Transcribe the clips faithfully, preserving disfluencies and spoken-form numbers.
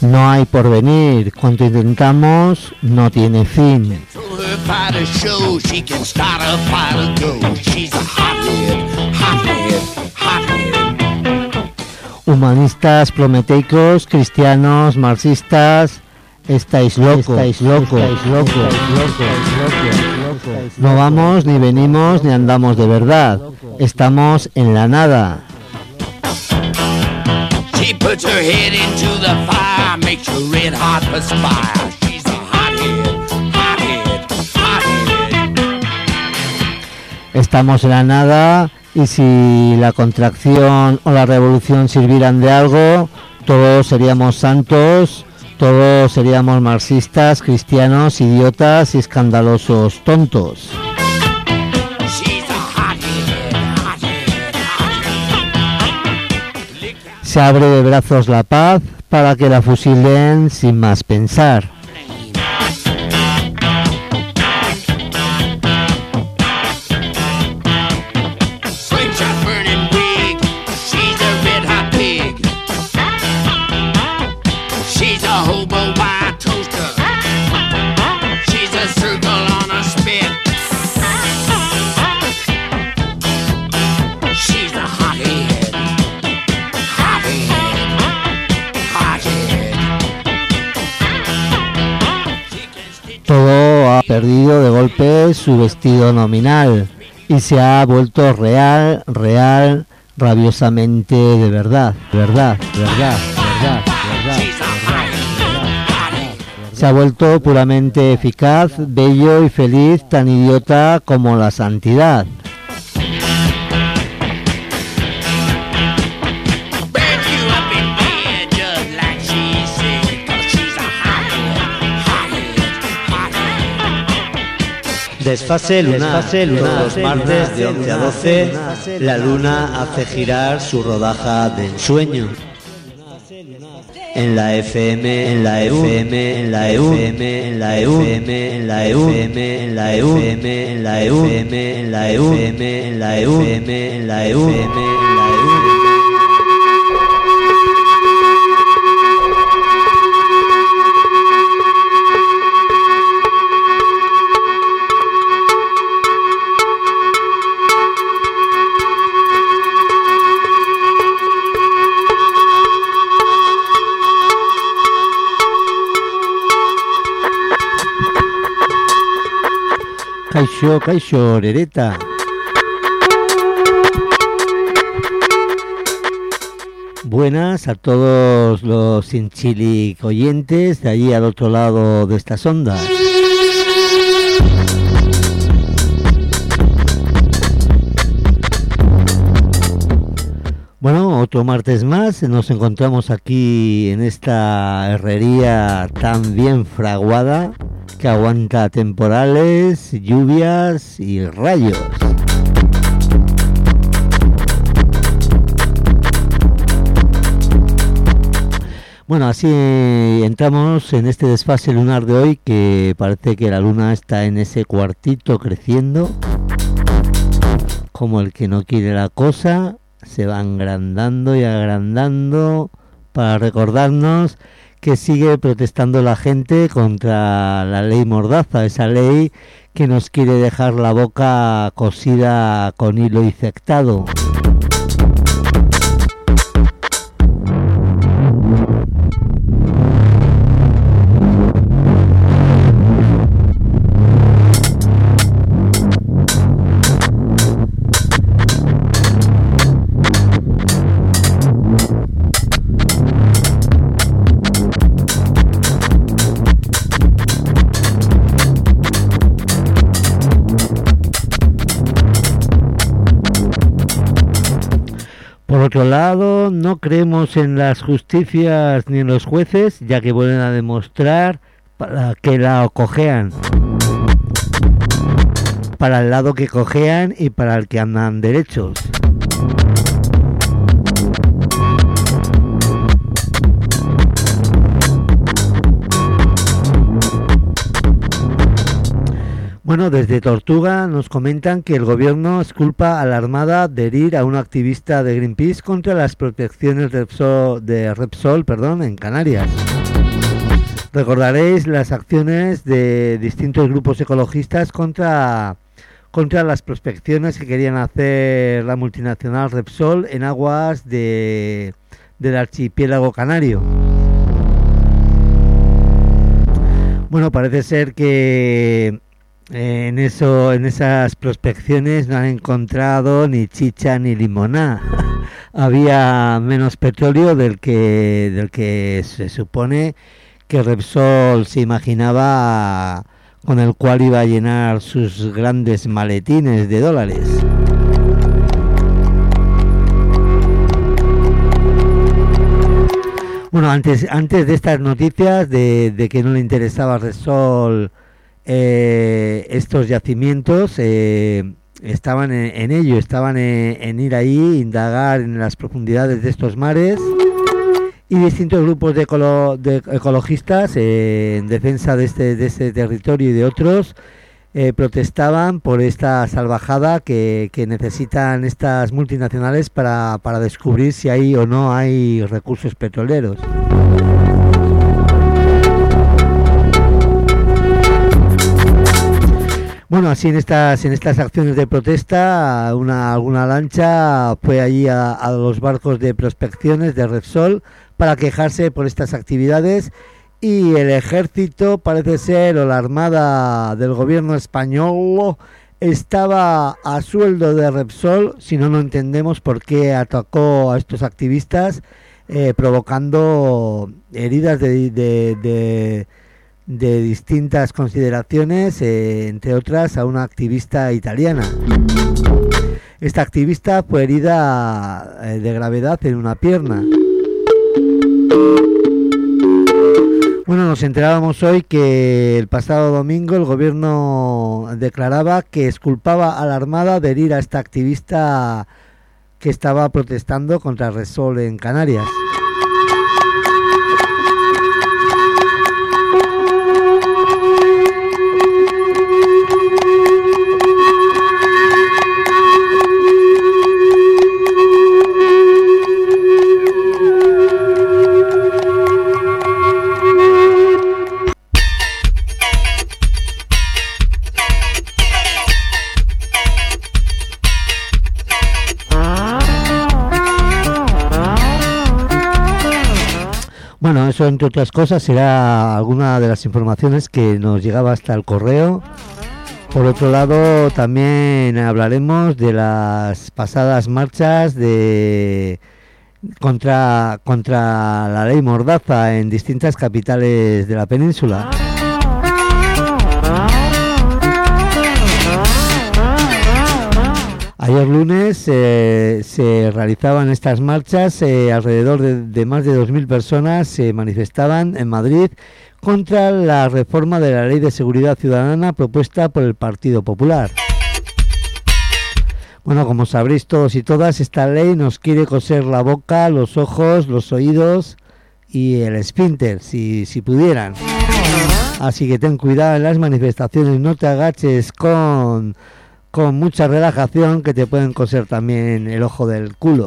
No hay porvenir. Cuanto intentamos, no tiene fin. Humanistas prometeicos, cristianos, marxistas, estáis locos, estáis locos, estáis locos, locos, locos. No vamos, ni venimos, ni andamos de verdad. Estamos en la nada. She puts her head into the fire, makes her red hot perspire. She's a hothead, hothead, hothead. Estamos en la nada, y si la contracción o la revolución sirvieran de algo, todos seríamos santos, todos seríamos marxistas, cristianos, idiotas y escandalosos tontos. Se abre de brazos la paz para que la fusilen sin más pensar. Todo ha perdido de golpe su vestido nominal y se ha vuelto real, real, rabiosamente de verdad, verdad, verdad, verdad, verdad, verdad. Se ha vuelto puramente eficaz, bello y feliz, tan idiota como la santidad. Desfase lunar, Desfase lunar. Todos los martes de once a doce, la luna hace girar su rodaja de ensueño. En la F M, en la F M, en la F M, en la F M, en la F M, en la F M, en la F M, en la F M, en la F M, en la F M, en la Kaixo, kaixo, orereta. Buenas a todos los Sinchilic oyentes de allí al otro lado de estas ondas. Bueno, otro martes más, nos encontramos aquí en esta herrería tan bien fraguada que aguanta temporales, lluvias y rayos. Bueno, así entramos en este desfase lunar de hoy, que parece que la luna está en ese cuartito creciendo, como el que no quiere la cosa, se va agrandando y agrandando para recordarnos que sigue protestando la gente contra la ley Mordaza, esa ley que nos quiere dejar la boca cosida con hilo infectado. Por otro lado, no creemos en las justicias ni en los jueces, ya que vuelven a demostrar para que la cojean, para el lado que cojean y para el que andan derechos. Bueno, desde Tortuga nos comentan que el gobierno culpa a la Armada de herir a un activista de Greenpeace contra las protecciones de Repsol, de Repsol perdón, en Canarias. Recordaréis las acciones de distintos grupos ecologistas contra, contra las prospecciones que querían hacer la multinacional Repsol en aguas de, del archipiélago canario. Bueno, parece ser que en eso, en esas prospecciones no han encontrado ni chicha ni limoná. Había menos petróleo del que del que se supone que Repsol se imaginaba, con el cual iba a llenar sus grandes maletines de dólares. Bueno, antes antes de estas noticias de, de que no le interesaba a Repsol eh, estos yacimientos, eh, estaban en, en ello, estaban en, en ir ahí, indagar en las profundidades de estos mares, y distintos grupos de, ecolo, de ecologistas eh, en defensa de este, de este territorio y de otros eh, protestaban por esta salvajada que, que necesitan estas multinacionales para, para descubrir si hay o no hay recursos petroleros. Bueno, así en estas en estas acciones de protesta, una alguna lancha fue allí a, a los barcos de prospecciones de Repsol para quejarse por estas actividades, y el ejército, parece ser, o la armada del gobierno español, estaba a sueldo de Repsol, si no, no entendemos por qué atacó a estos activistas, eh, provocando heridas de... de, de de distintas consideraciones, eh, entre otras a una activista italiana. Esta activista fue herida eh, de gravedad en una pierna. Bueno, nos enterábamos hoy que el pasado domingo el gobierno declaraba que exculpaba a la Armada de herir a esta activista que estaba protestando contra Repsol en Canarias. Bueno, eso entre otras cosas será alguna de las informaciones que nos llegaba hasta el correo. Por otro lado, también hablaremos de las pasadas marchas de contra contra la ley Mordaza en distintas capitales de la península. Ayer lunes eh, se realizaban estas marchas, eh, alrededor de, de más de dos mil personas se manifestaban en Madrid contra la reforma de la Ley de Seguridad Ciudadana propuesta por el Partido Popular. Bueno, como sabréis todos y todas, esta ley nos quiere coser la boca, los ojos, los oídos y el esfínter, si, si pudieran. Así que ten cuidado en las manifestaciones, no te agaches con... con mucha relajación, que te pueden coser también el ojo del culo.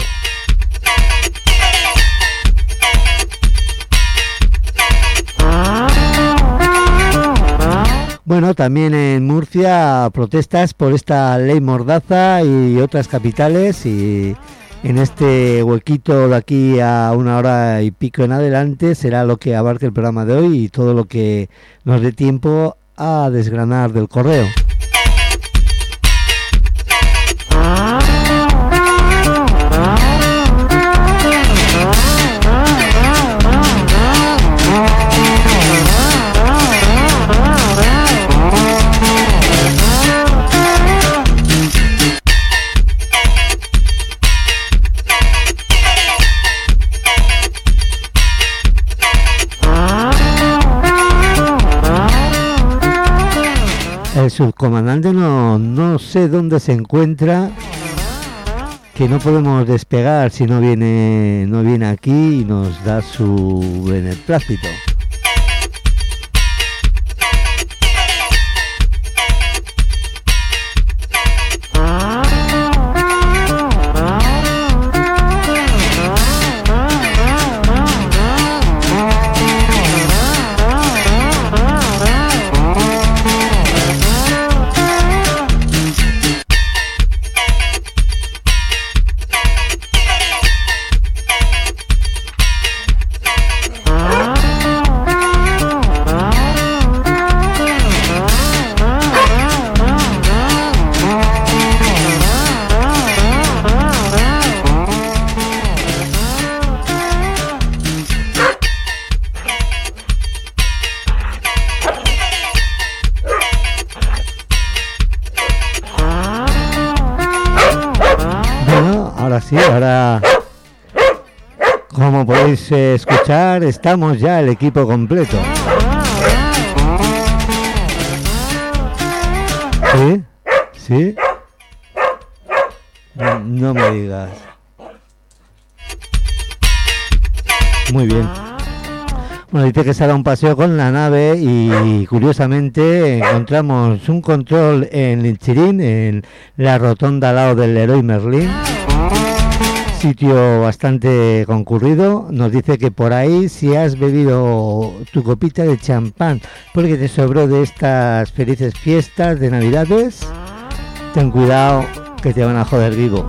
Bueno, también en Murcia protestas por esta ley Mordaza y otras capitales, y en este huequito de aquí a una hora y pico en adelante será lo que abarque el programa de hoy y todo lo que nos dé tiempo a desgranar del correo. El subcomandante no, no sé dónde se encuentra, que no podemos despegar si no viene, no viene aquí y nos da su beneplácito. ya, como podéis eh, escuchar, estamos ya el equipo completo. ¿Sí? ¿Sí? No, no me digas. Muy bien. Bueno, dice que se hará un paseo con la nave y curiosamente encontramos un control en Linchirín, en la rotonda al lado del Leroy Merlin. Sitio bastante concurrido. Nos dice que por ahí, si has bebido tu copita de champán porque te sobró de estas felices fiestas de Navidades, ten cuidado que te van a joder vivo.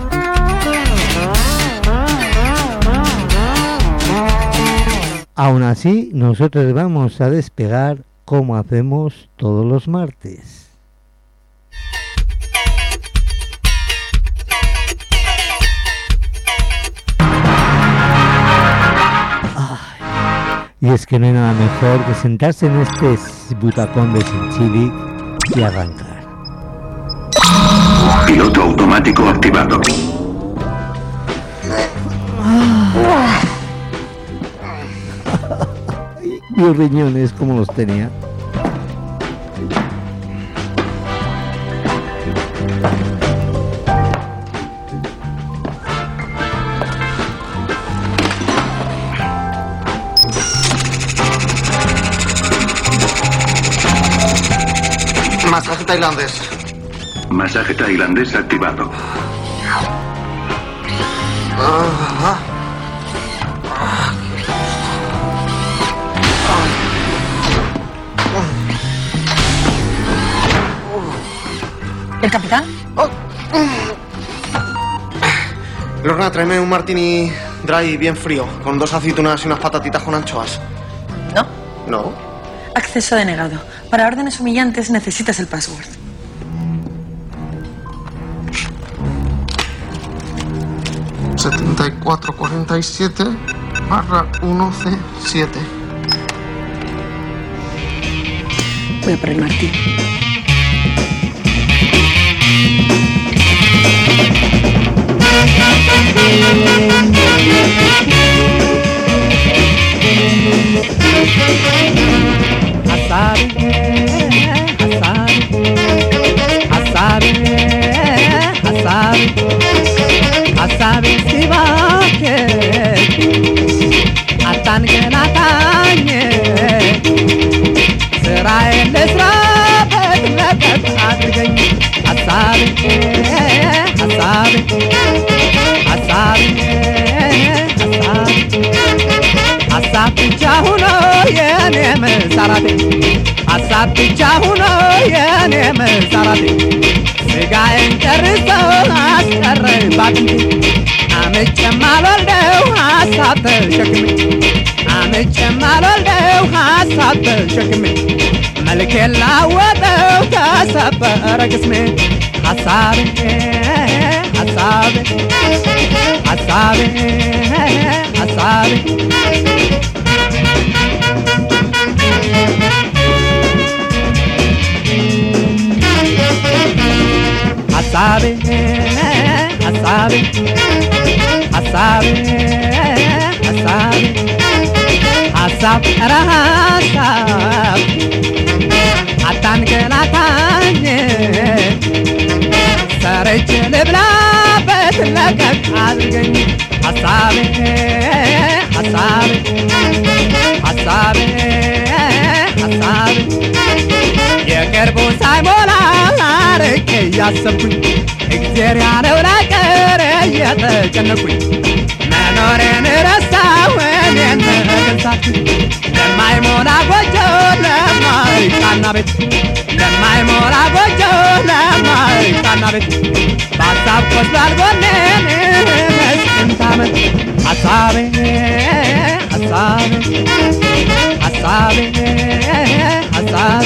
Aún así, nosotros vamos a despegar como hacemos todos los martes. Ay, y es que no hay nada mejor que sentarse en este butacón de Chinchili y arrancar. Piloto automático activado. Ah. Mis riñones, como los tenía. Masaje tailandés. Masaje tailandés activado. Ah, ¿El capitán? oh. Lorna, tráeme un martini dry bien frío, con dos aceitunas y unas patatitas con anchoas. No. ¿No? Acceso denegado. Para órdenes humillantes necesitas el password. setenta y cuatro cuarenta y siete barra uno C siete. Voy a por el martini. Asabi si va que atan que la tañe será el esrape la adrigay asabi asabi asabi asabi asabi chahuno yene me sarate asabi chahuno yene me sarate ስጋዬን ጨርሰው አስቀረባት አመቼም አልወልደው ሀሳብ ተሸክሜ አመቼም አልወልደው ሀሳብ ተሸክሜ መልኬን ላወጠው ተሰበረ ቅስሜ ሀሳቤ ሀሳቤ ሀሳቤ ሀሳቤ Asabe, asabe, asabe, asabe, asab, asab, atan que la tañe, sarech lebla bet la kadgen, asabe, asabe, asabe, asabe, ye kerbo saimola. que ያሰብኩኝ እግዚአብሔር ያለው ነገር እየተጨነኩኝ መኖሬን ረሳሁ እኔን ተገንሳችሁ ለማይሞላ ጎጆ ለማይቃና ቤት ለማይሞላ ጎጆ ለማይቃና ቤት በሀሳብ ቆስሏል ጎኔን መስንት ዓመት ሀሳቤ ሀሳቤ ሀሳቤ ሀሳቤ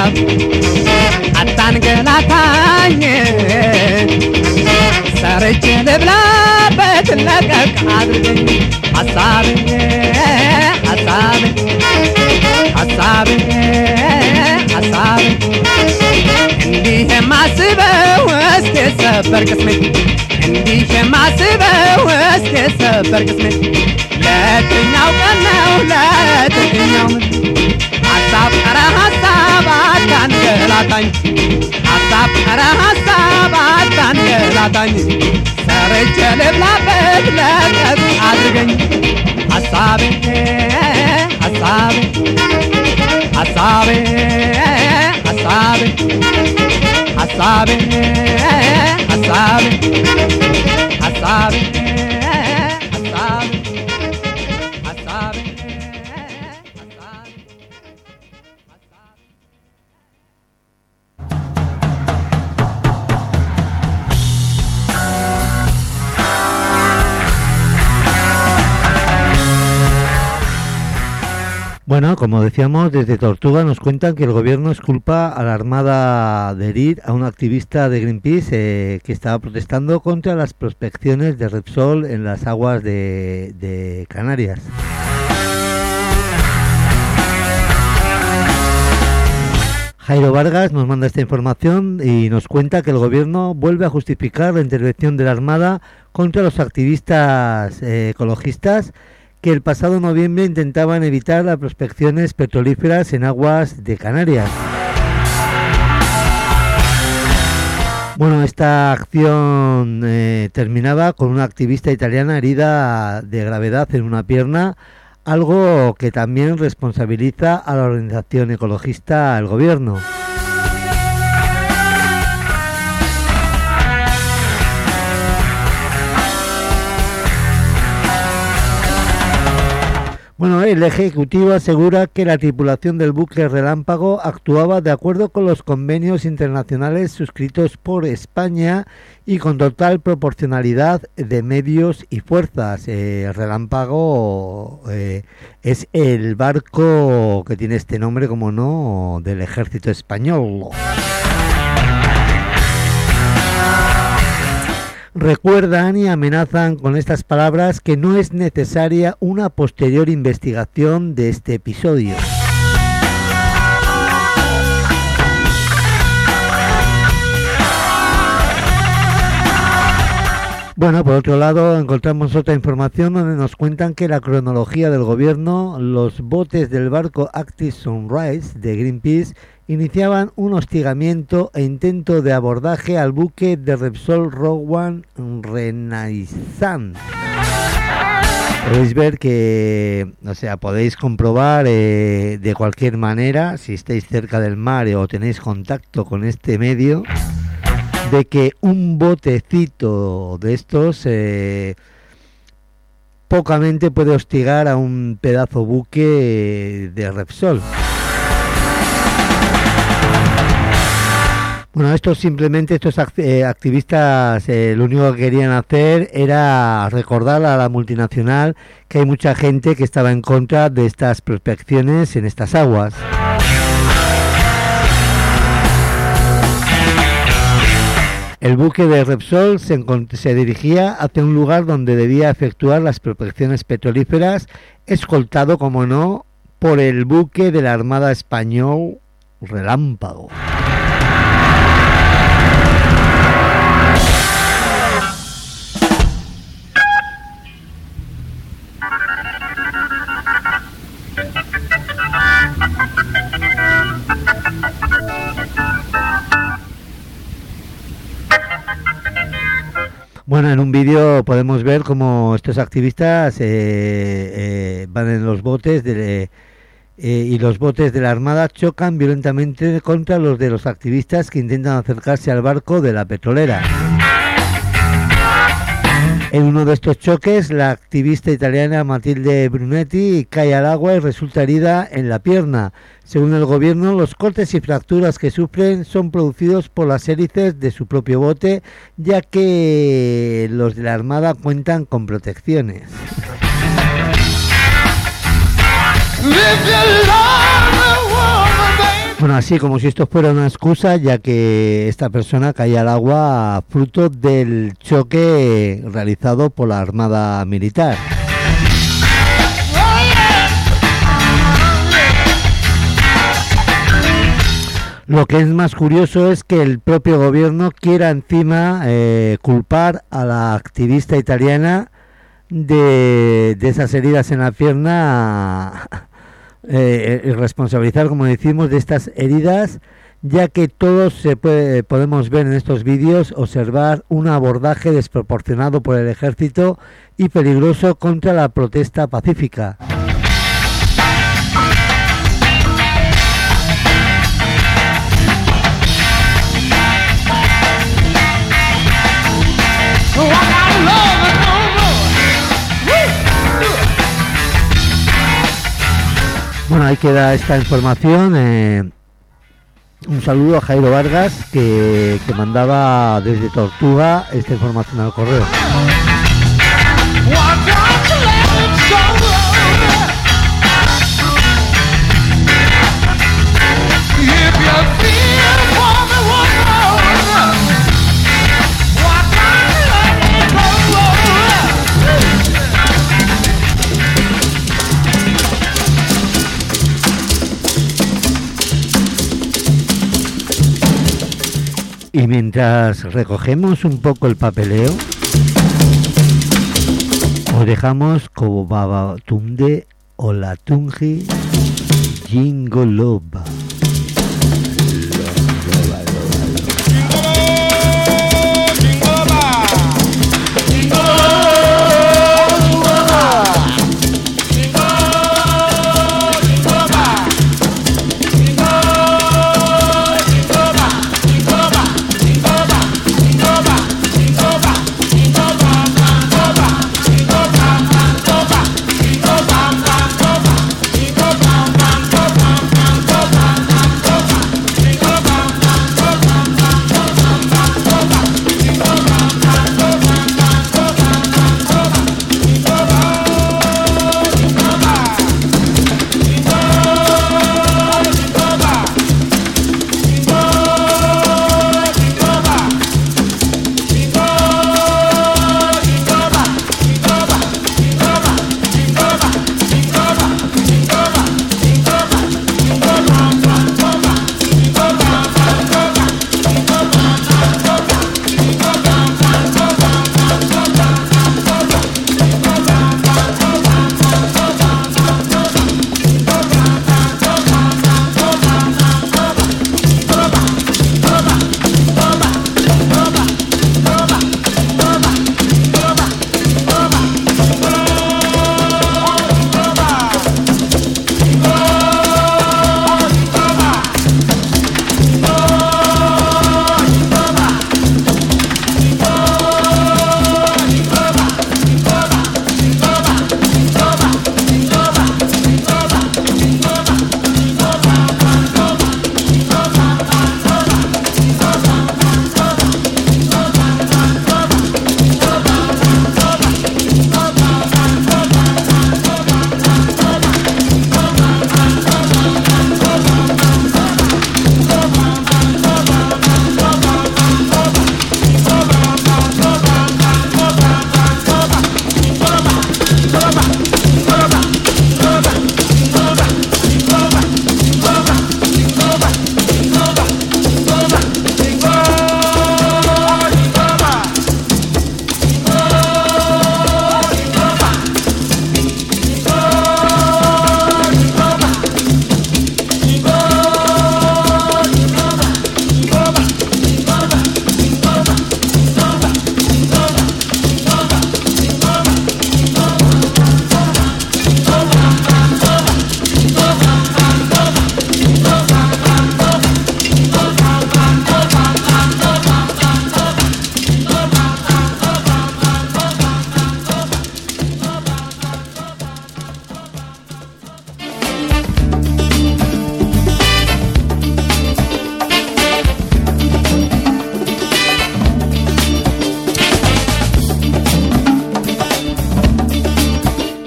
አታንገላታኝ ሰርቼ ልብላበት ለቀቅ አድርገኝ ሀሳብኝ ሀሳብኝ ሀሳብኝ ሀሳብኝ እንዲህ የማስበው እስኪ ሰበር ቅስሜ እንዲህ የማስበው እስኪ ሰበር ቅስሜ ለየትኛው ቀን ነው ለየትኛው ሀሳብ ኧረ ሀሳብ አታንገላታኝ ሀሳብ ኧረ ሀሳብ አታንገላታኝ ሰርቼ ልብላበት ለቀቅ አድርገኝ ሀሳቤ ሀሳቤ ሀሳቤ ሀሳቤ ሀሳቤ ሀሳቤ ሀሳቤ Bueno, como decíamos, desde Tortuga nos cuentan que el gobierno exculpa a la Armada de herir a un activista de Greenpeace eh, que estaba protestando contra las prospecciones de Repsol en las aguas de, de Canarias. Jairo Vargas nos manda esta información y nos cuenta que el gobierno vuelve a justificar la intervención de la Armada contra los activistas eh, ecologistas que el pasado noviembre intentaban evitar las prospecciones petrolíferas en aguas de Canarias. Bueno, esta acción eh, terminaba con una activista italiana herida de gravedad en una pierna, algo que también responsabiliza a la organización ecologista al gobierno. Bueno, el Ejecutivo asegura que la tripulación del buque Relámpago actuaba de acuerdo con los convenios internacionales suscritos por España y con total proporcionalidad de medios y fuerzas. Eh, Relámpago eh, es el barco que tiene este nombre, como no, del ejército español. Recuerdan y amenazan con estas palabras que no es necesaria una posterior investigación de este episodio. Bueno, por otro lado, encontramos otra información donde nos cuentan que la cronología del gobierno, los botes del barco Active Sunrise de Greenpeace iniciaban un hostigamiento e intento de abordaje al buque de Repsol Rowan Renaissance. Podéis ver que, o sea, podéis comprobar eh, de cualquier manera, si estáis cerca del mar o tenéis contacto con este medio, de que un botecito de estos eh, pocamente puede hostigar a un pedazo buque de Repsol. Bueno, estos simplemente, estos eh, activistas, eh, lo único que querían hacer era recordar a la multinacional que hay mucha gente que estaba en contra de estas prospecciones en estas aguas. El buque de Repsol se, se dirigía hacia un lugar donde debía efectuar las prospecciones petrolíferas, escoltado, como no, por el buque de la Armada Español Relámpago. Bueno, en un vídeo podemos ver cómo estos activistas eh, eh, van en los botes de, eh, y los botes de la Armada chocan violentamente contra los de los activistas que intentan acercarse al barco de la petrolera. En uno de estos choques, la activista italiana Matilde Brunetti cae al agua y resulta herida en la pierna. Según el gobierno, los cortes y fracturas que sufren son producidos por las hélices de su propio bote, ya que los de la Armada cuentan con protecciones. Bueno, así como si esto fuera una excusa, ya que esta persona caía al agua fruto del choque realizado por la Armada Militar. Lo que es más curioso es que el propio gobierno quiera encima eh, culpar a la activista italiana de, de esas heridas en la pierna, eh, y responsabilizar, como decimos, de estas heridas, ya que todos se puede, podemos ver en estos vídeos, observar un abordaje desproporcionado por el ejército y peligroso contra la protesta pacífica. Bueno, ahí queda esta información. Eh, un saludo a Jairo Vargas, que, que mandaba desde Tortuga esta información al correo. Y mientras recogemos un poco el papeleo, os dejamos como Babatunde Olatunji Jingoloba.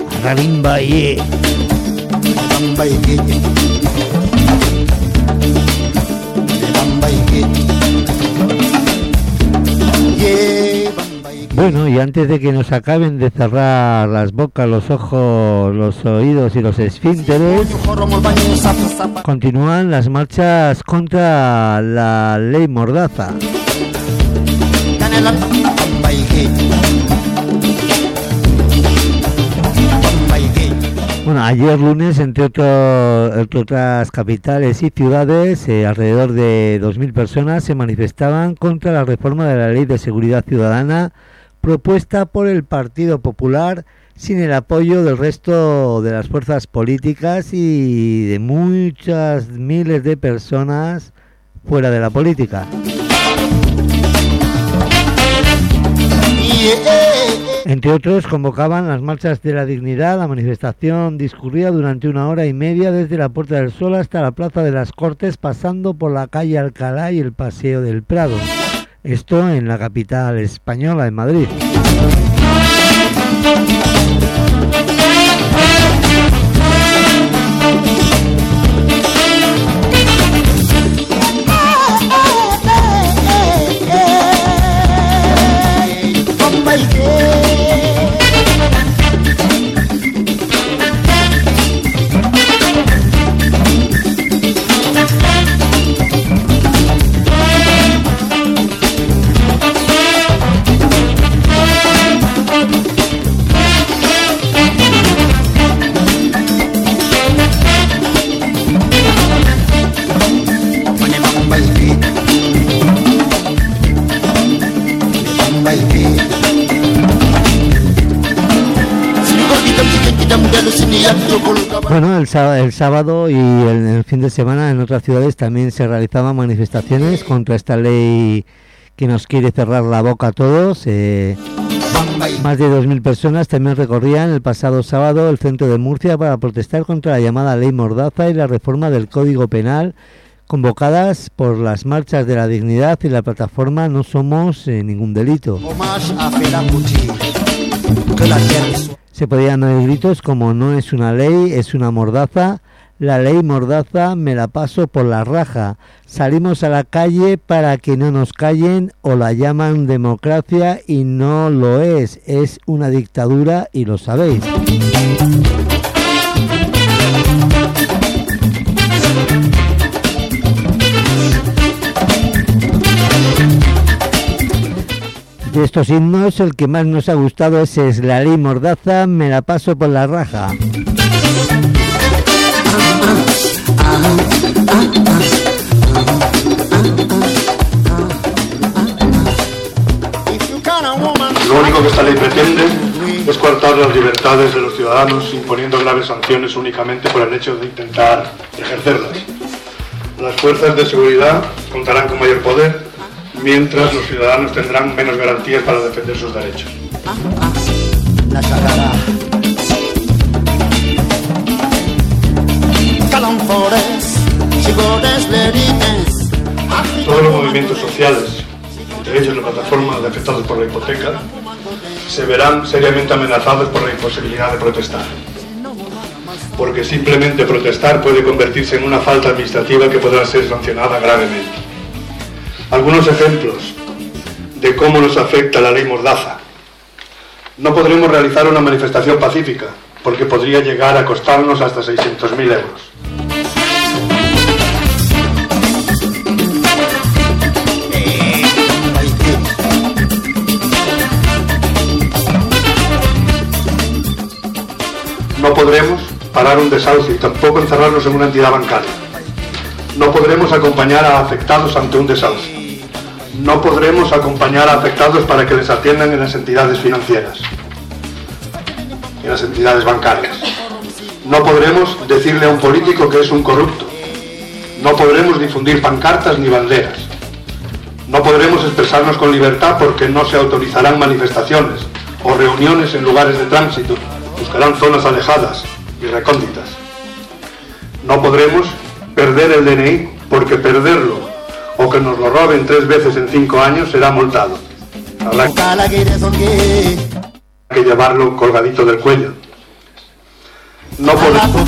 Rarimba, yeah. Rarimba, yeah. Bueno, y antes de que nos acaben de cerrar las bocas, los ojos, los oídos y los esfínteres, continúan las marchas contra la ley Mordaza. Bueno, ayer lunes, entre, otro, entre otras capitales y ciudades, eh, alrededor de dos mil personas se manifestaban contra la reforma de la Ley de Seguridad Ciudadana propuesta por el Partido Popular, sin el apoyo del resto de las fuerzas políticas y de muchas miles de personas fuera de la política. Entre otros, convocaban las marchas de la dignidad. La manifestación discurría durante una hora y media desde la Puerta del Sol hasta la Plaza de las Cortes, pasando por la calle Alcalá y el Paseo del Prado. Esto en la capital española, en Madrid. Bueno, el sábado, el sábado y el, el fin de semana en otras ciudades también se realizaban manifestaciones contra esta ley que nos quiere cerrar la boca a todos. Eh, más de dos mil personas también recorrían el pasado sábado el centro de Murcia para protestar contra la llamada ley Mordaza y la reforma del Código Penal, convocadas por las marchas de la dignidad y la plataforma No Somos eh, Ningún Delito. Se podían oír gritos como no es una ley, es una mordaza, la ley Mordaza me la paso por la raja, salimos a la calle para que no nos callen, o la llaman democracia y no lo es, es una dictadura y lo sabéis. De estos himnos, el que más nos ha gustado es, es la ley Mordaza, me la paso por la raja. Lo único que esta ley pretende es coartar las libertades de los ciudadanos, imponiendo graves sanciones únicamente por el hecho de intentar ejercerlas. Las fuerzas de seguridad contarán con mayor poder, mientras los ciudadanos tendrán menos garantías para defender sus derechos. Todos los movimientos sociales, entre ellos la plataforma de afectados por la hipoteca, se verán seriamente amenazados por la imposibilidad de protestar. Porque simplemente protestar puede convertirse en una falta administrativa que podrá ser sancionada gravemente. Algunos ejemplos de cómo nos afecta la ley Mordaza. No podremos realizar una manifestación pacífica, porque podría llegar a costarnos hasta seiscientos mil euros. No podremos parar un desahucio y tampoco encerrarnos en una entidad bancaria. No podremos acompañar a afectados ante un desahucio. No podremos acompañar a afectados para que les atiendan en las entidades financieras, en las entidades bancarias. No podremos decirle a un político que es un corrupto. No podremos difundir pancartas ni banderas. No podremos expresarnos con libertad porque no se autorizarán manifestaciones o reuniones en lugares de tránsito. Buscarán zonas alejadas y recónditas. No podremos perder el D N I porque perderlo o que nos lo roben tres veces en cinco años será multado. Habrá que llevarlo colgadito del cuello. No podemos...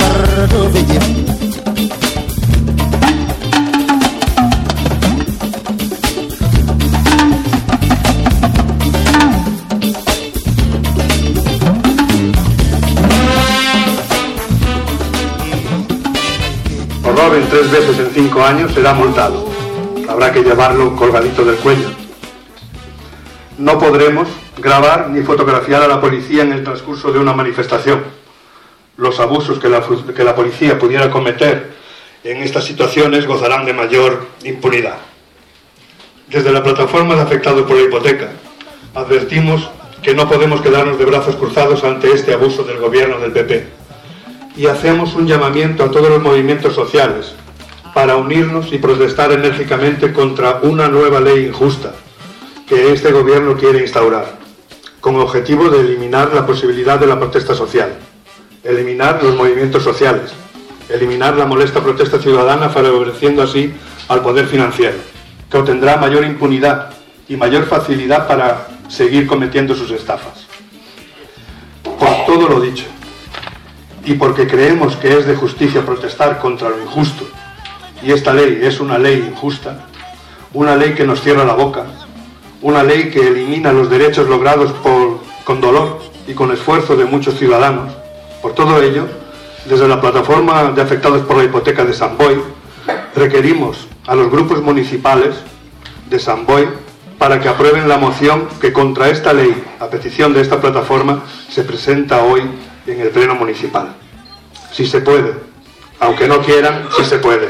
tres veces en cinco años será multado. Habrá que llevarlo colgadito del cuello. No podremos grabar ni fotografiar a la policía en el transcurso de una manifestación. Los abusos que la, que la policía pudiera cometer en estas situaciones gozarán de mayor impunidad. Desde la plataforma de afectados por la hipoteca, advertimos que no podemos quedarnos de brazos cruzados ante este abuso del gobierno del P P. Y hacemos un llamamiento a todos los movimientos sociales para unirnos y protestar enérgicamente contra una nueva ley injusta que este gobierno quiere instaurar, con objetivo de eliminar la posibilidad de la protesta social, eliminar los movimientos sociales, eliminar la molesta protesta ciudadana, favoreciendo así al poder financiero, que obtendrá mayor impunidad y mayor facilidad para seguir cometiendo sus estafas. Por todo lo dicho, y porque creemos que es de justicia protestar contra lo injusto, y esta ley es una ley injusta, una ley que nos cierra la boca, una ley que elimina los derechos logrados por, con dolor y con esfuerzo de muchos ciudadanos. Por todo ello, desde la plataforma de afectados por la hipoteca de Sant Boi, requerimos a los grupos municipales de Sant Boi para que aprueben la moción que contra esta ley, a petición de esta plataforma, se presenta hoy en el Pleno Municipal. Si se puede, aunque no quieran, sí se puede.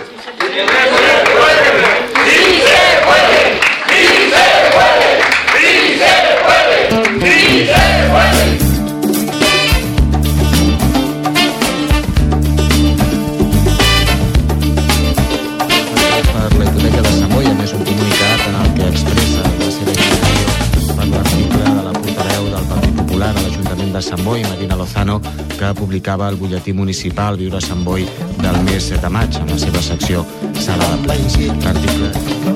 de Sant Boi, Marina Lozano, que publicava el butlletí municipal Viure a Sant Boi del mes de maig, amb la seva secció Sala de Plens. L'article...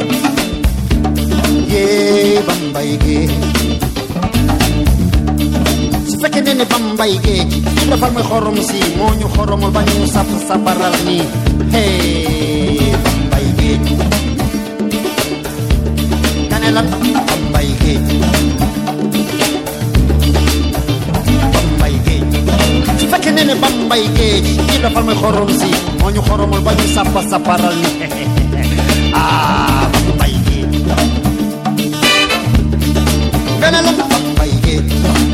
Yeah, Bambaige. Sifekenene Bambaige. Ila farme xorom si moñu xoromol bañu sap saparal ni. Hey, Bambaige. Kanela Bambaige. Nene Bambay Gage, ila farme xorom si moñu xoromol bañu sapa saparal ni. Ah, Bambay Gage. Ganalo Bambay Gage.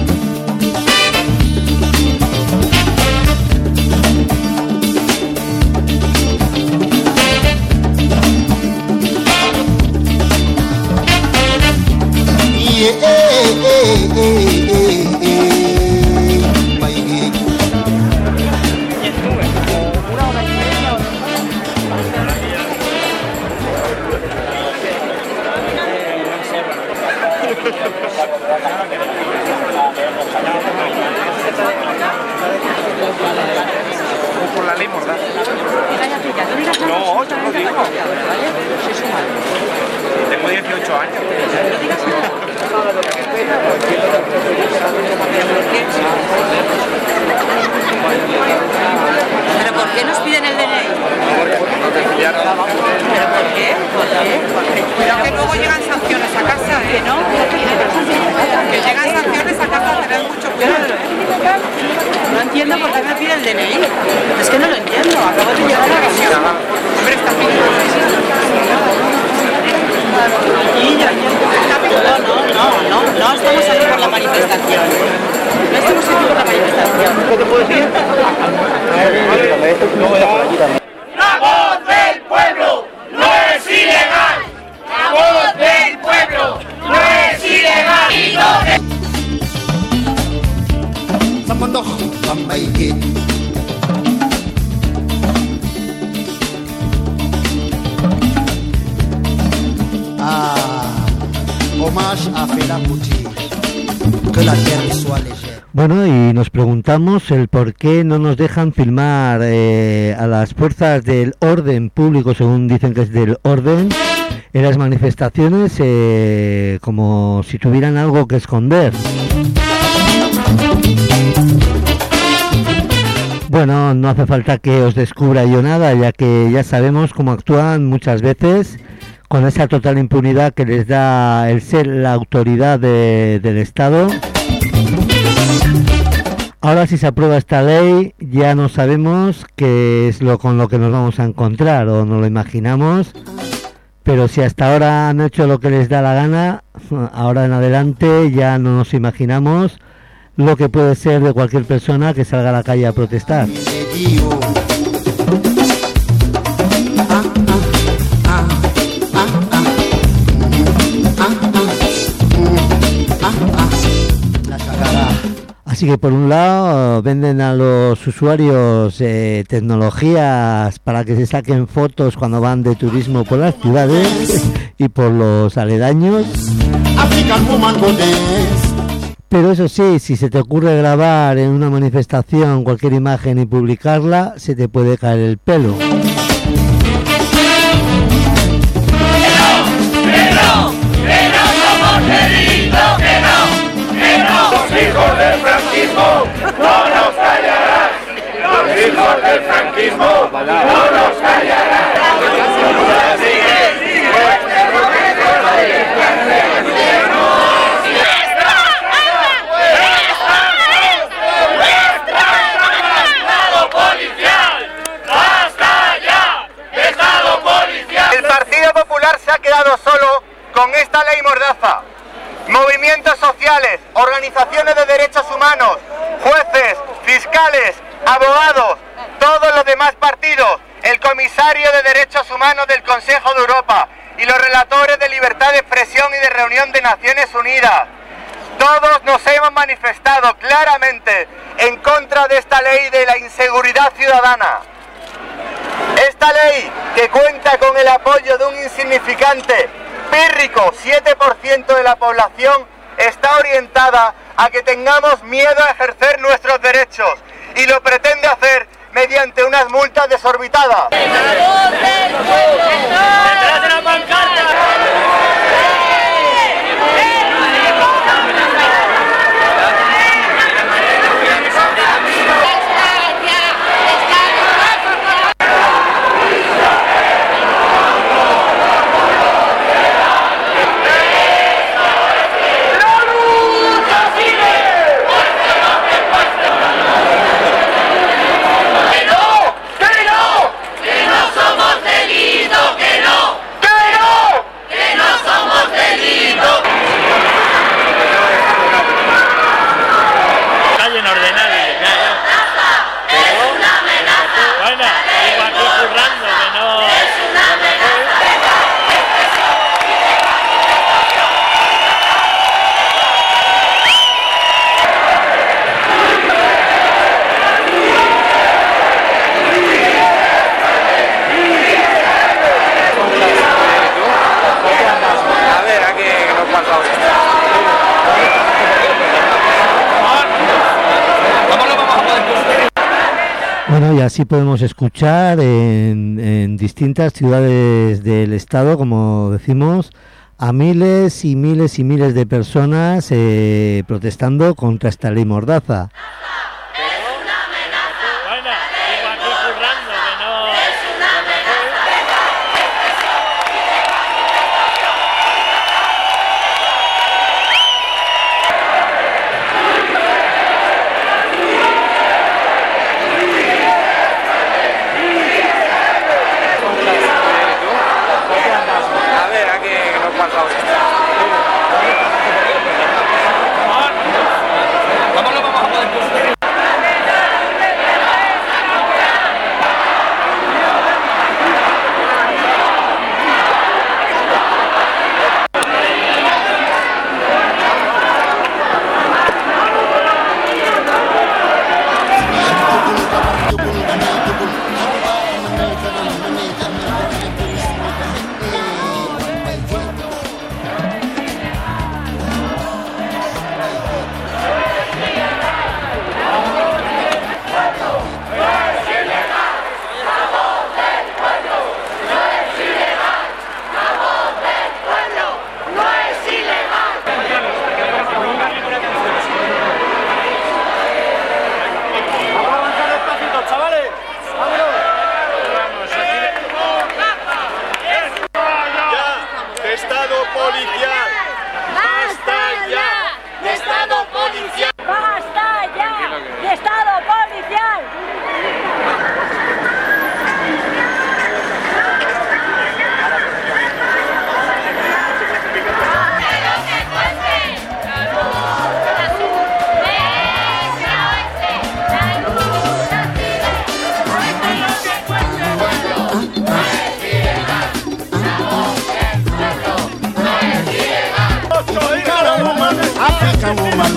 Yeah, eh, eh, eh, eh, eh. Por la ley Mordaza. No, yo lo digo. Tengo dieciocho años. ¿Pero por qué nos piden el D N I? ¿Pero por qué? ¿Por qué? Pero que luego llegan sanciones a casa, ¿eh? ¿No? Que llegan sanciones a casa, tener mucho cuidado. No entiendo por qué me piden el D N I. Es que no lo entiendo. Acabo de llegar a la visión. Hombre, está bien. No, no, no, no, no estamos aquí por la manifestación. No estamos aquí por la manifestación. ¿Qué te puedo decir? La voz del pueblo no es ilegal. La voz del pueblo no es ilegal. Zapandoh, Bambaige. Ah, hommage a Fela Kuti. Que la tierra soit légère. Bueno, y nos preguntamos el por qué no nos dejan filmar eh, a las fuerzas del orden público, según dicen que es del orden, en las manifestaciones, eh, como si tuvieran algo que esconder. Bueno, no hace falta que os descubra yo nada, ya que ya sabemos cómo actúan muchas veces con esa total impunidad que les da el ser la autoridad de, del Estado. Ahora, si se aprueba esta ley, ya no sabemos qué es lo con lo que nos vamos a encontrar, o no lo imaginamos, pero si hasta ahora han hecho lo que les da la gana, ahora en adelante ya no nos imaginamos lo que puede ser de cualquier persona que salga a la calle a protestar. Así que por un lado venden a los usuarios eh, tecnologías para que se saquen fotos cuando van de turismo por las ciudades y por los aledaños. Pero eso sí, si se te ocurre grabar en una manifestación cualquier imagen y publicarla, se te puede caer el pelo. Hijos del franquismo, no nos callarán. Los hijos del franquismo, no nos callarán. Estado policial, basta ya, Estado policial. El Partido Popular se ha quedado solo con esta ley mordaza. Movimientos sociales, organizaciones de derechos humanos, jueces, fiscales, abogados, todos los demás partidos, el comisario de Derechos Humanos del Consejo de Europa y los relatores de libertad de expresión y de reunión de Naciones Unidas. Todos nos hemos manifestado claramente en contra de esta ley de la inseguridad ciudadana. Esta ley, que cuenta con el apoyo de un insignificante pírrico siete por ciento de la población, está orientada a que tengamos miedo a ejercer nuestros derechos y lo pretende hacer mediante unas multas desorbitadas. Bueno, y así podemos escuchar en, en distintas ciudades del estado, como decimos, a miles y miles y miles de personas eh, protestando contra esta ley mordaza.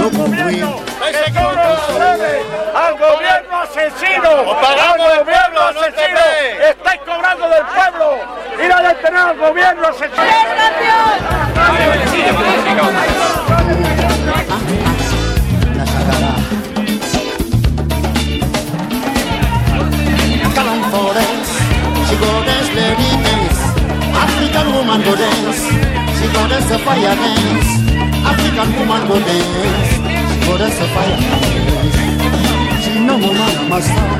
gobierno que cobra al gobierno asesino, al gobierno asesino, estáis cobrando del pueblo, ir a detener al gobierno asesino. Calan for dance, she go dance, lady dance. African woman go dance, she go dance a fire dance. African woman go dance, she go dance a fire dance. She no woman must stop.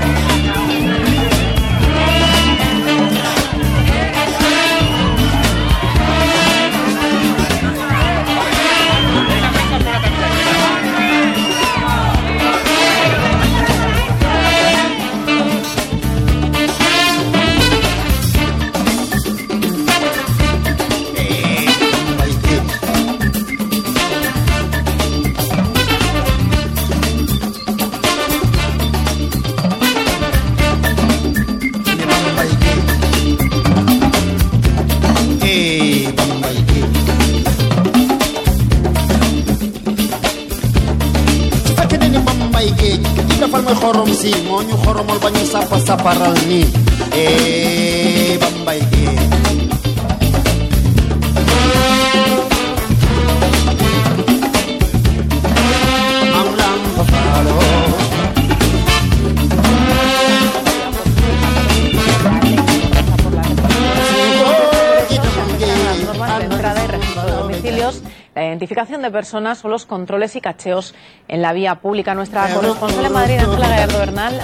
Xorom si moo ñu xoromal ba ñu sàppa sàpparal ni eh Bambay gi am lam fa faalo la identificación de personas o los controles y cacheos en la vía pública. Nuestra corresponsal en Madrid, Ángela Gallardo Bernal.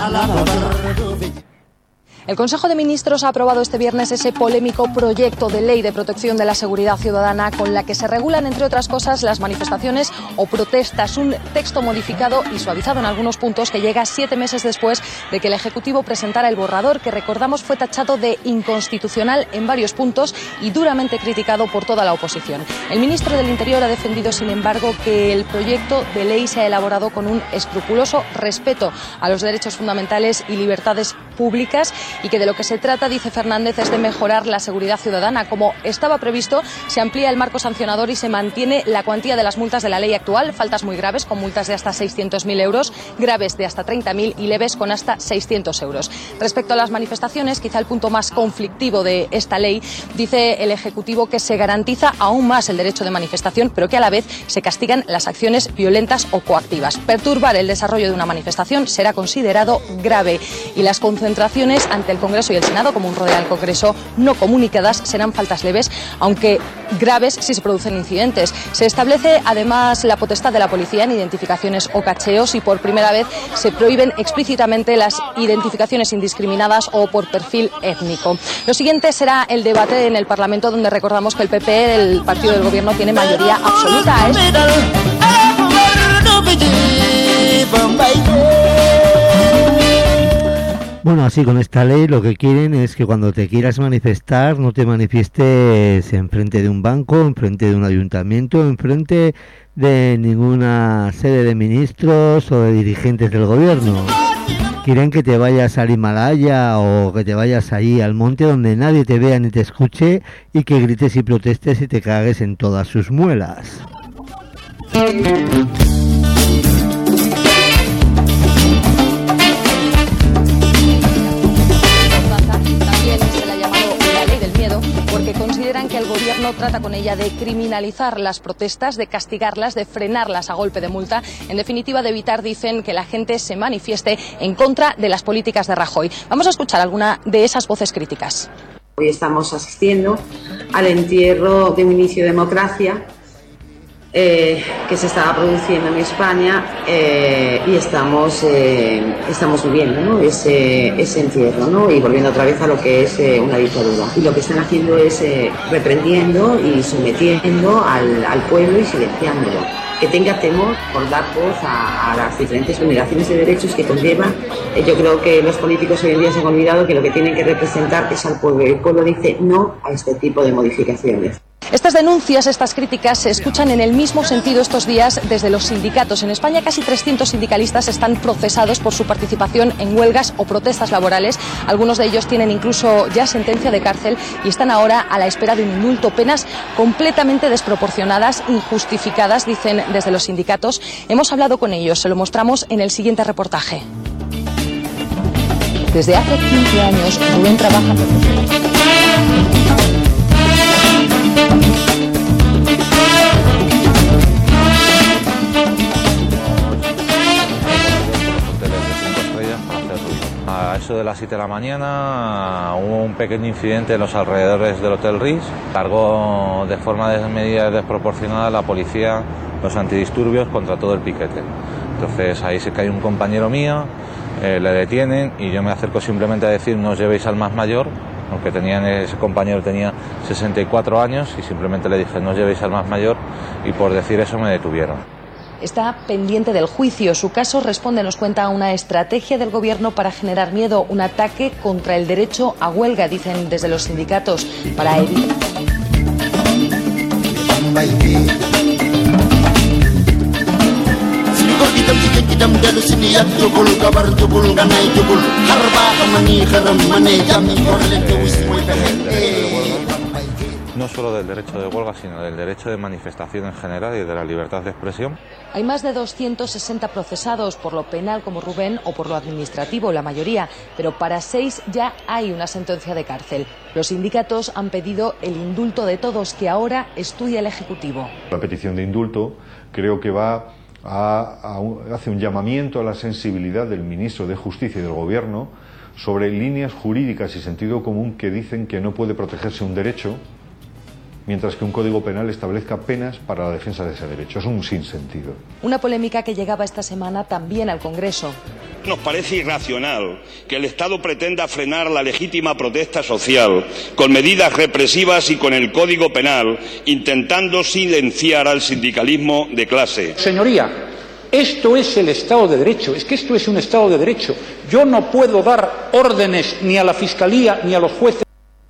El Consejo de Ministros ha aprobado este viernes ese polémico proyecto de ley de protección de la seguridad ciudadana con la que se regulan, entre otras cosas, las manifestaciones o protestas. Un texto modificado y suavizado en algunos puntos que llega siete meses después de que el Ejecutivo presentara el borrador, que recordamos fue tachado de inconstitucional en varios puntos y duramente criticado por toda la oposición. El ministro del Interior ha defendido, sin embargo, que el proyecto de ley se ha elaborado con un escrupuloso respeto a los derechos fundamentales y libertades públicas y que de lo que se trata, dice Fernández, es de mejorar la seguridad ciudadana. Como estaba previsto, se amplía el marco sancionador y se mantiene la cuantía de las multas de la ley actual, faltas muy graves con multas de hasta seiscientos mil euros, graves de hasta treinta mil y leves con hasta seiscientos euros. Respecto a las manifestaciones, quizá el punto más conflictivo de esta ley, dice el Ejecutivo que se garantiza aún más el derecho de manifestación, pero que a la vez se castigan las acciones violentas o coactivas. Perturbar el desarrollo de una manifestación será considerado grave y las concentraciones ante el Congreso y el Senado, como un rodeo al Congreso, no comunicadas, serán faltas leves, aunque graves si se producen incidentes. Se establece además la potestad de la policía en identificaciones o cacheos y por primera vez se prohíben explícitamente las identificaciones indiscriminadas o por perfil étnico. Lo siguiente será el debate en el Parlamento, donde recordamos que el P P, el partido del Gobierno, tiene mayoría absoluta. Bueno, así con esta ley lo que quieren es que cuando te quieras manifestar no te manifiestes enfrente de un banco, enfrente de un ayuntamiento, enfrente de ninguna sede de ministros o de dirigentes del gobierno. Quieren que te vayas al Himalaya o que te vayas ahí al monte donde nadie te vea ni te escuche y que grites y protestes y te cagues en todas sus muelas. Porque consideran que el Gobierno trata con ella de criminalizar las protestas, de castigarlas, de frenarlas a golpe de multa, en definitiva de evitar, dicen, que la gente se manifieste en contra de las políticas de Rajoy. Vamos a escuchar alguna de esas voces críticas. Hoy estamos asistiendo al entierro de un inicio de democracia eh, que se estaba produciendo en España eh, y estamos eh, estamos viviendo, ¿no?, ese, ese entierro, ¿no?, y volviendo otra vez a lo que es eh, una dictadura. Y lo que están haciendo es eh, reprendiendo y sometiendo al, al pueblo y silenciándolo. Que tenga temor por dar voz a, a las diferentes vulneraciones de derechos que conlleva. Eh, yo creo que los políticos hoy en día se han olvidado que lo que tienen que representar es al pueblo. El pueblo dice no a este tipo de modificaciones. Estas denuncias, estas críticas se escuchan en el mismo sentido estos días desde los sindicatos. En España casi trescientos sindicalistas están procesados por su participación en huelgas o protestas laborales. Algunos de ellos tienen incluso ya sentencia de cárcel y están ahora a la espera de un indulto. Penas completamente desproporcionadas, injustificadas, dicen desde los sindicatos. Hemos hablado con ellos, se lo mostramos en el siguiente reportaje. Desde hace quince años, Rubén trabaja... A eso de las siete de la mañana hubo un pequeño incidente en los alrededores del Hotel Ritz. Cargó de forma desmedida y desproporcionada la policía los antidisturbios contra todo el piquete. Entonces ahí se cae un compañero mío, eh, le detienen y yo me acerco simplemente a decir no os llevéis al más mayor, aunque tenían, ese compañero tenía sesenta y cuatro años y simplemente le dije no os llevéis al más mayor y por decir eso me detuvieron. Está pendiente del juicio. Su caso responde, nos cuenta, a una estrategia del gobierno para generar miedo, un ataque contra el derecho a huelga, dicen desde los sindicatos, para evitar... No solo del derecho de huelga, sino del derecho de manifestación en general y de la libertad de expresión. Hay más de doscientos sesenta procesados por lo penal como Rubén o por lo administrativo, la mayoría, pero para seis ya hay una sentencia de cárcel. Los sindicatos han pedido el indulto de todos, que ahora estudia el Ejecutivo. La petición de indulto creo que va a, a un, hace un llamamiento a la sensibilidad del ministro de Justicia y del Gobierno sobre líneas jurídicas y sentido común que dicen que no puede protegerse un derecho mientras que un código penal establezca penas para la defensa de ese derecho. Es un sinsentido. Una polémica que llegaba esta semana también al Congreso. Nos parece irracional que el Estado pretenda frenar la legítima protesta social con medidas represivas y con el Código Penal, intentando silenciar al sindicalismo de clase. Señoría, esto es el Estado de Derecho, es que esto es un Estado de Derecho. Yo no puedo dar órdenes ni a la Fiscalía ni a los jueces.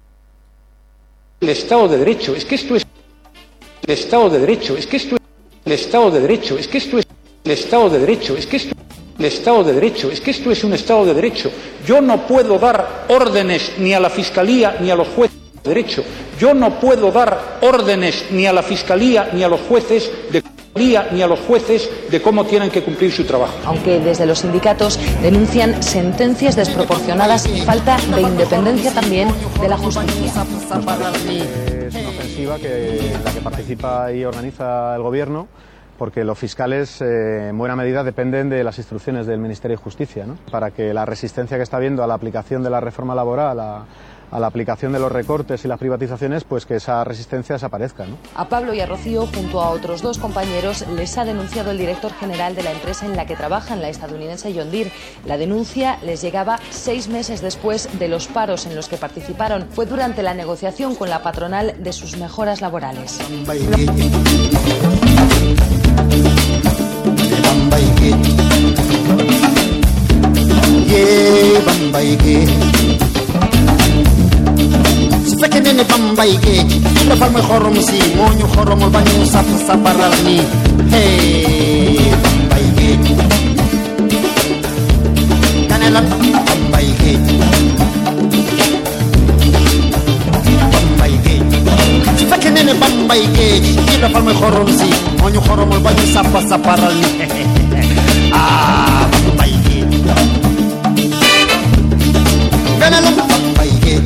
El Estado de Derecho, es que esto es el Estado de Derecho, es que esto es el Estado de Derecho, es que esto es el Estado de Derecho, es que esto el Estado de Derecho, es que esto es un Estado de Derecho. Yo no puedo dar órdenes ni a la Fiscalía ni a los jueces de derecho. Yo no puedo dar órdenes ni a la Fiscalía ni a los jueces de ni a los jueces de cómo tienen que cumplir su trabajo. Aunque desde los sindicatos denuncian sentencias desproporcionadas y falta de independencia también de la justicia. Es una ofensiva que la que participa y organiza el Gobierno, porque los fiscales eh, en buena medida dependen de las instrucciones del Ministerio de Justicia, ¿no? Para que la resistencia que está habiendo a la aplicación de la reforma laboral, a, a la aplicación de los recortes y las privatizaciones, pues que esa resistencia desaparezca, ¿no? A Pablo y a Rocío, junto a otros dos compañeros, les ha denunciado el director general de la empresa en la que trabajan, la estadounidense John Deere. La denuncia les llegaba seis meses después de los paros en los que participaron. Fue durante la negociación con la patronal de sus mejoras laborales. Fekkene Bambay Géej defal ma xorom si moo ñu xoromul ba ñu saf safaral ni hey Bambay Géej kane lan Bambay Géej Bambay Géej fekkene ne Bambay Géej defal ma xorom si moo ñu xoromul ba ñu saf safaral ni ah Bambay Géej kane lan Bambay Géej.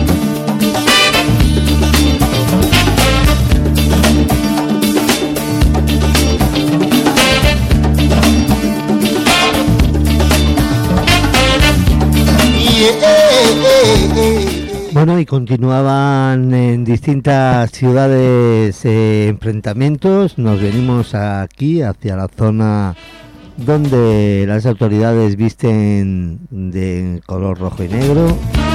Bueno, y continuaban en distintas ciudades eh, enfrentamientos. Nos venimos aquí hacia la zona donde las autoridades visten de color rojo y negro.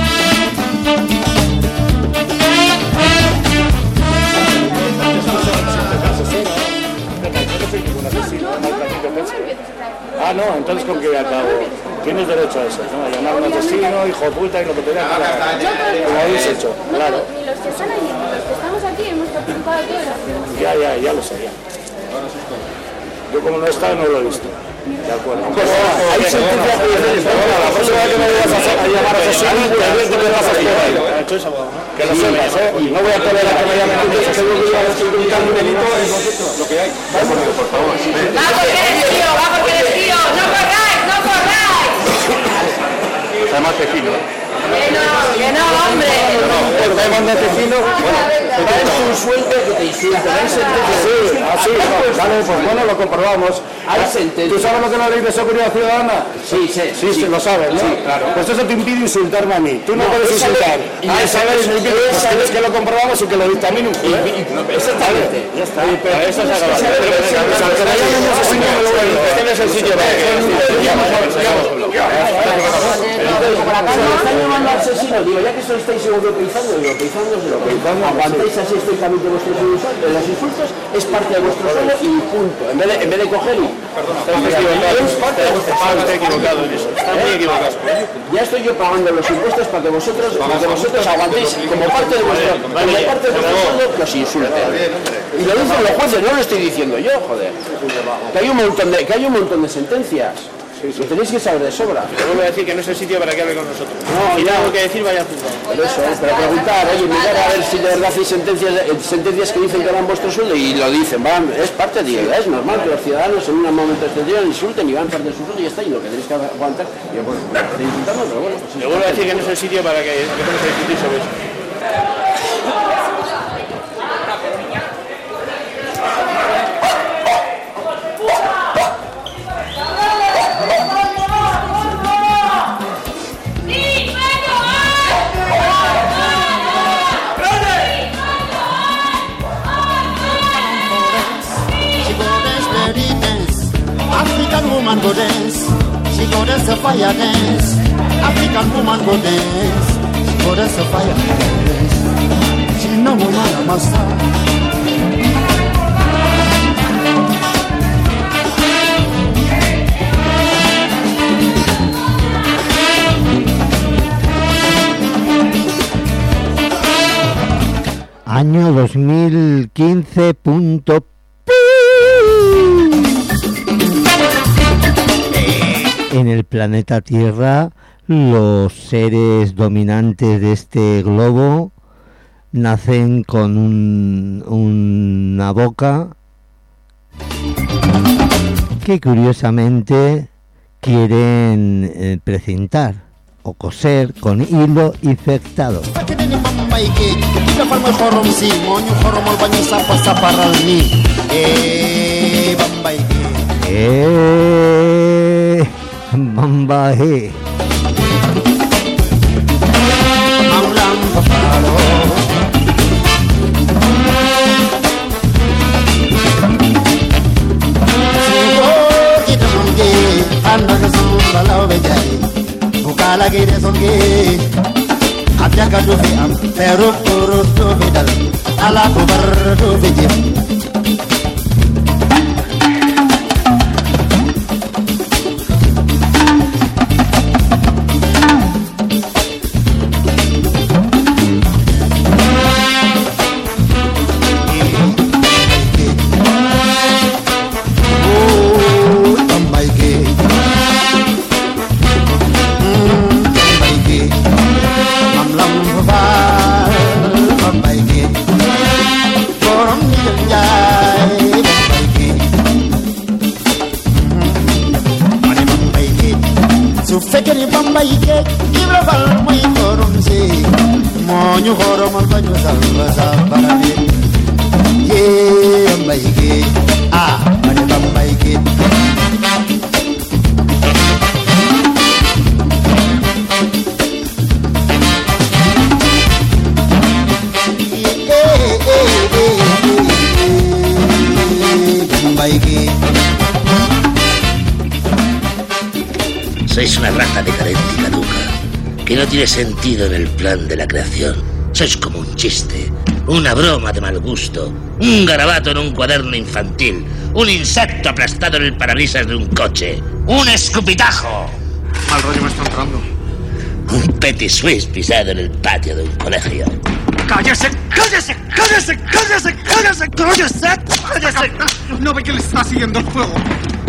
Ah, no, entonces ¿con qué acabo? Tienes derecho a eso, ¿no? A llamar a un asesino, hijo puta y lo que te dé la gana. Como habéis hecho, claro. Ni los que están allí, ni los que estamos aquí hemos tocado Ya, ya, ya lo sé, ya. Yo como no he estado, no lo he visto. De acuerdo. Pues, hay sentencias judiciales. La próxima vez que me vayas a llamar a asesino, pues que me vas a explicar. Que lo sepas, ¿eh? Y no voy a tolerar que me llamen antes, que luego yo estoy gritando un delito, es lo que hay. Por favor. Va porque eres tío, va porque eres tío. No corráis, no corráis. Además, Cecino. Que no, que no, hombre. El tema de Cecino, es un sueldo que te insulta. Hay sentencias. Sí, así. Vale, pues bueno, lo comprobamos. Hay sentencias. ¿Tú sabes lo que es la ley de seguridad ciudadana? Sí, sí. Sí, sí, lo sabes, ¿no? Sí, claro. Pues eso te impide insultarme a mí. Tú no, puedes insultar. Y sabes que lo comprobamos y que lo dictamine un juez. Exactamente. Ya está. Eso se acaba. Este no es el sitio. Asesino, digo, ya que eso estáis europeizando, europeizando, europeizando, aguantáis así estrictamente vuestros insultos, los insultos es parte de vuestro sueldo y punto. En vez de, en vez de coger y... Perdona, estoy equivocado en eso. Está muy equivocado. Ya estoy yo pagando los impuestos para que vosotros, para que vosotros aguantéis como parte de vuestro, como parte de vuestro sueldo que os insulten. Y lo dicen los jueces, no lo estoy diciendo yo, joder. Que hay un montón de, que hay un montón de sentencias. Sí, sí. Lo tenéis que saber de sobra. Te vuelvo a decir que no es el sitio para que hable con nosotros. No, y no tengo que decir, vaya a juzgar. Por eso, ¿eh? Pero preguntar, oye, mirar a ver si de verdad hay sentencias, sentencias que dicen que dan vuestro sueldo y lo dicen, van, es parte de ella, es normal que los ciudadanos en un momento excepcional insulten y van parte de su sueldo y ya está, y lo que tenéis que aguantar. Y bueno, de insultarnos, pero bueno. Pues te vuelvo a decir que no es el sitio para que empecemos a discutir sobre eso. African woman go dance, she go dance a fire dance. African woman go dance, she go dance a fire dance. She no woman a master. Año dos mil quince punto en el planeta Tierra, los seres dominantes de este globo nacen con un, una boca que curiosamente quieren eh, precintar o coser con hilo infectado. Eh, Bambaje. Bukala gire songe Abjaka dufi am Peru puru dufi dal Ala kubar dufi jim Fekeri bamba ike ibra bal muy korumse moñu horo mal bañu salva sabarabe ye bamba ike ah mane bamba ike bamba ike. Sois una raza decadente y caduca, que no tiene sentido en el plan de la creación. Sois como un chiste, una broma de mal gusto, un garabato en un cuaderno infantil, un insecto aplastado en el parabrisas de un coche, un escupitajo. Mal rollo me está entrando. Un petit suisse pisado en el patio de un colegio. ¡Cállese! ¡Cállese! ¡Cállese! ¡Cállese! ¡Cállese! ¡Cállese! ¡Cállese! No ve que le está siguiendo el fuego.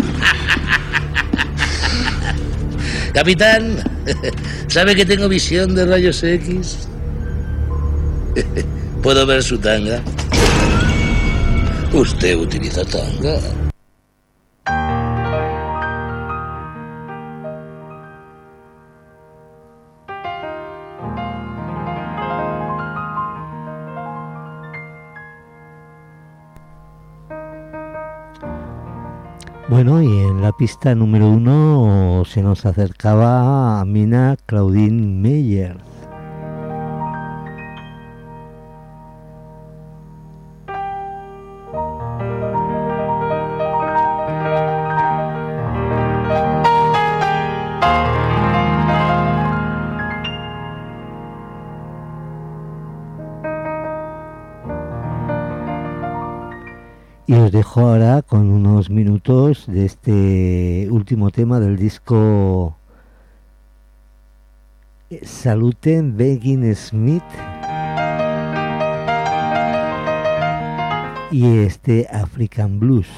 Capitán, ¿sabe que tengo visión de rayos X? ¿Puedo ver su tanga? ¿Usted utiliza tanga? Bueno, y en la pista número uno se nos acercaba Amina Claudine Meyer. Y os dejo ahora con unos minutos de este último tema del disco Saluten Begin Smith y este African Blues.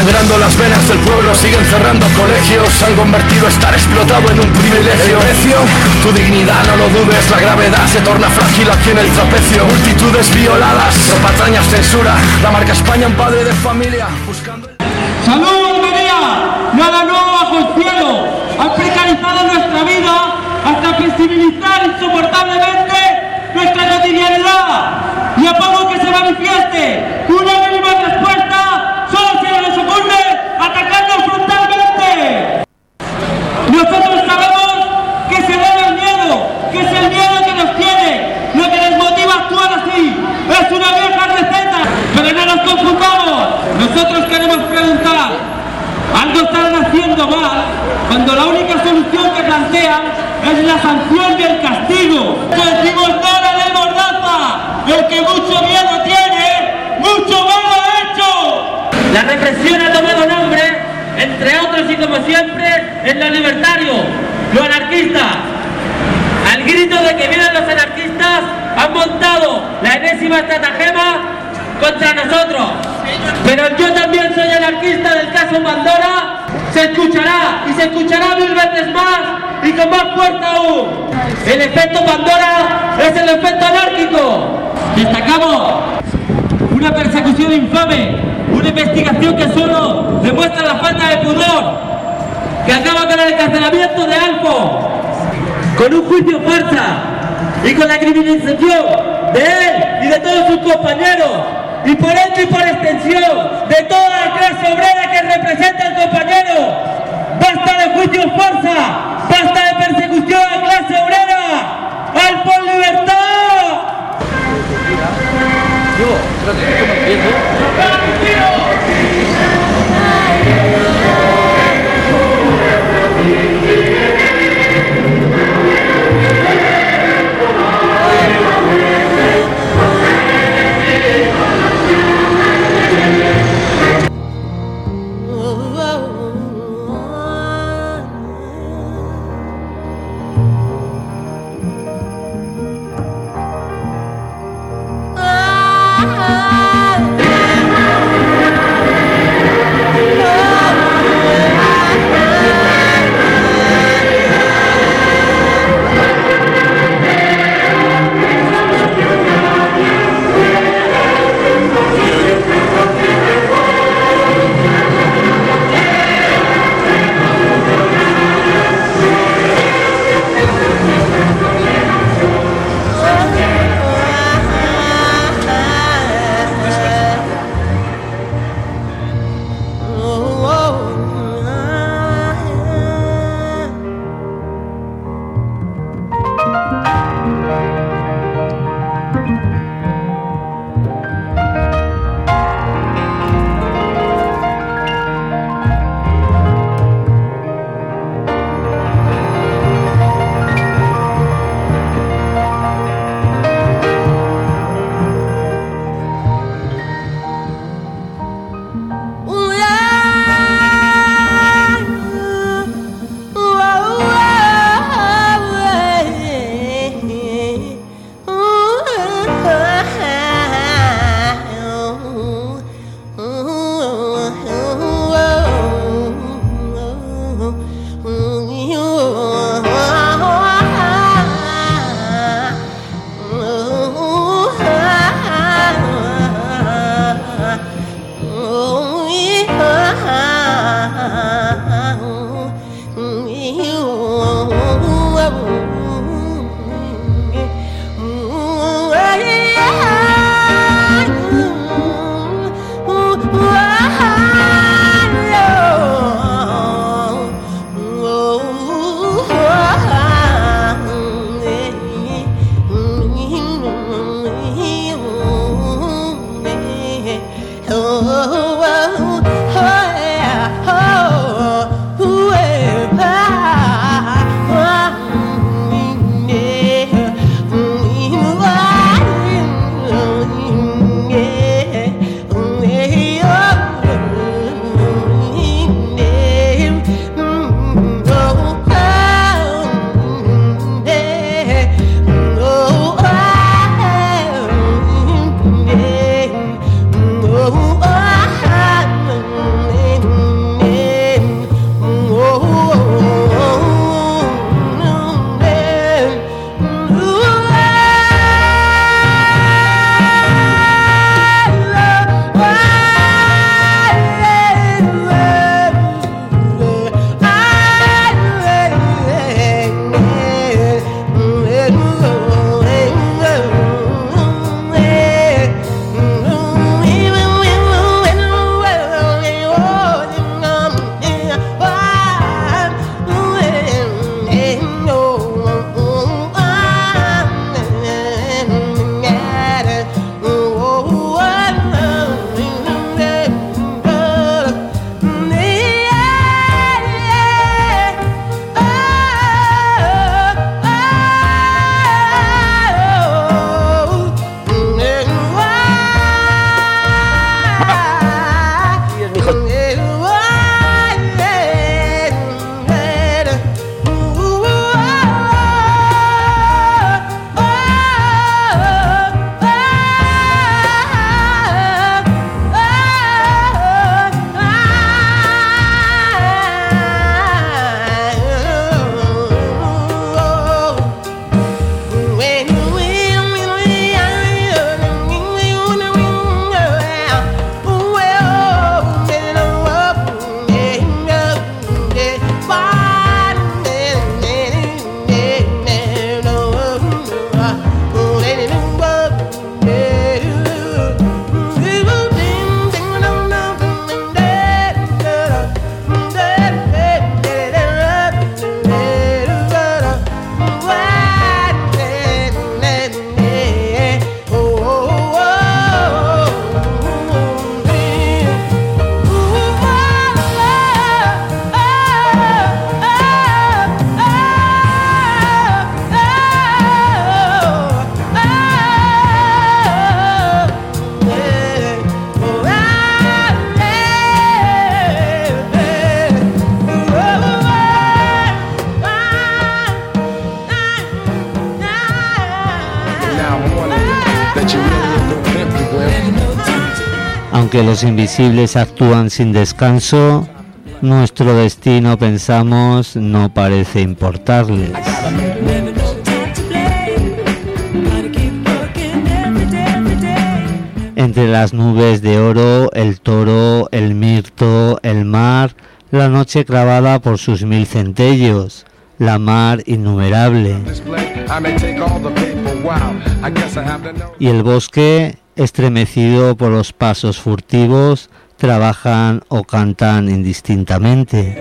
sangrando las venas del pueblo, siguen cerrando colegios, han convertido estar explotado en un privilegio. ¿El precio? Tu dignidad, no lo dudes, la gravedad se torna frágil aquí en el trapecio. Multitudes violadas, no patrañas, censura, la marca España un padre de familia buscando... ¡Salud, María! Nada nuevo bajo el cielo. Han precarizado nuestra vida hasta flexibilizar insoportablemente nuestra cotidianidad. Y a poco que se manifieste una mínima respuesta, solo se les ocurre atacarnos frontalmente. Nosotros sabemos que se debe al miedo, que es el miedo que nos tiene, lo que nos motiva a actuar así. Es una vieja receta, pero no nos confundamos. Nosotros queremos preguntar, ¿algo están haciendo mal cuando la única solución que plantean es la sanción y el castigo? Decimos no a la ley Mordaza, el que mucho miedo tiene, mucho mal ha hecho. La represión ha tomado nombre, entre otros y como siempre, en los libertarios, los anarquistas. Al grito de que vienen los anarquistas, han montado la enésima estratagema contra nosotros. Pero yo también soy anarquista del caso Pandora. Se escuchará y se escuchará mil veces más y con más fuerza aún. El efecto Pandora es el efecto anárquico. Destacamos una persecución infame, una investigación que solo demuestra la falta de pudor, que acaba con el encarcelamiento de Alfo, con un juicio farsa y con la criminalización de él y de todos sus compañeros, y por ende y por extensión de toda la clase obrera que representa el compañero. Basta de juicios farsa, basta de persecución a la clase obrera. ¡Alfo en libertad! Aunque los invisibles actúan sin descanso, nuestro destino, pensamos, no parece importarles. Entre las nubes de oro, el toro, el mirto, el mar, la noche clavada por sus mil centellos, la mar innumerable. Y el bosque, estremecido por los pasos furtivos, trabajan o cantan indistintamente.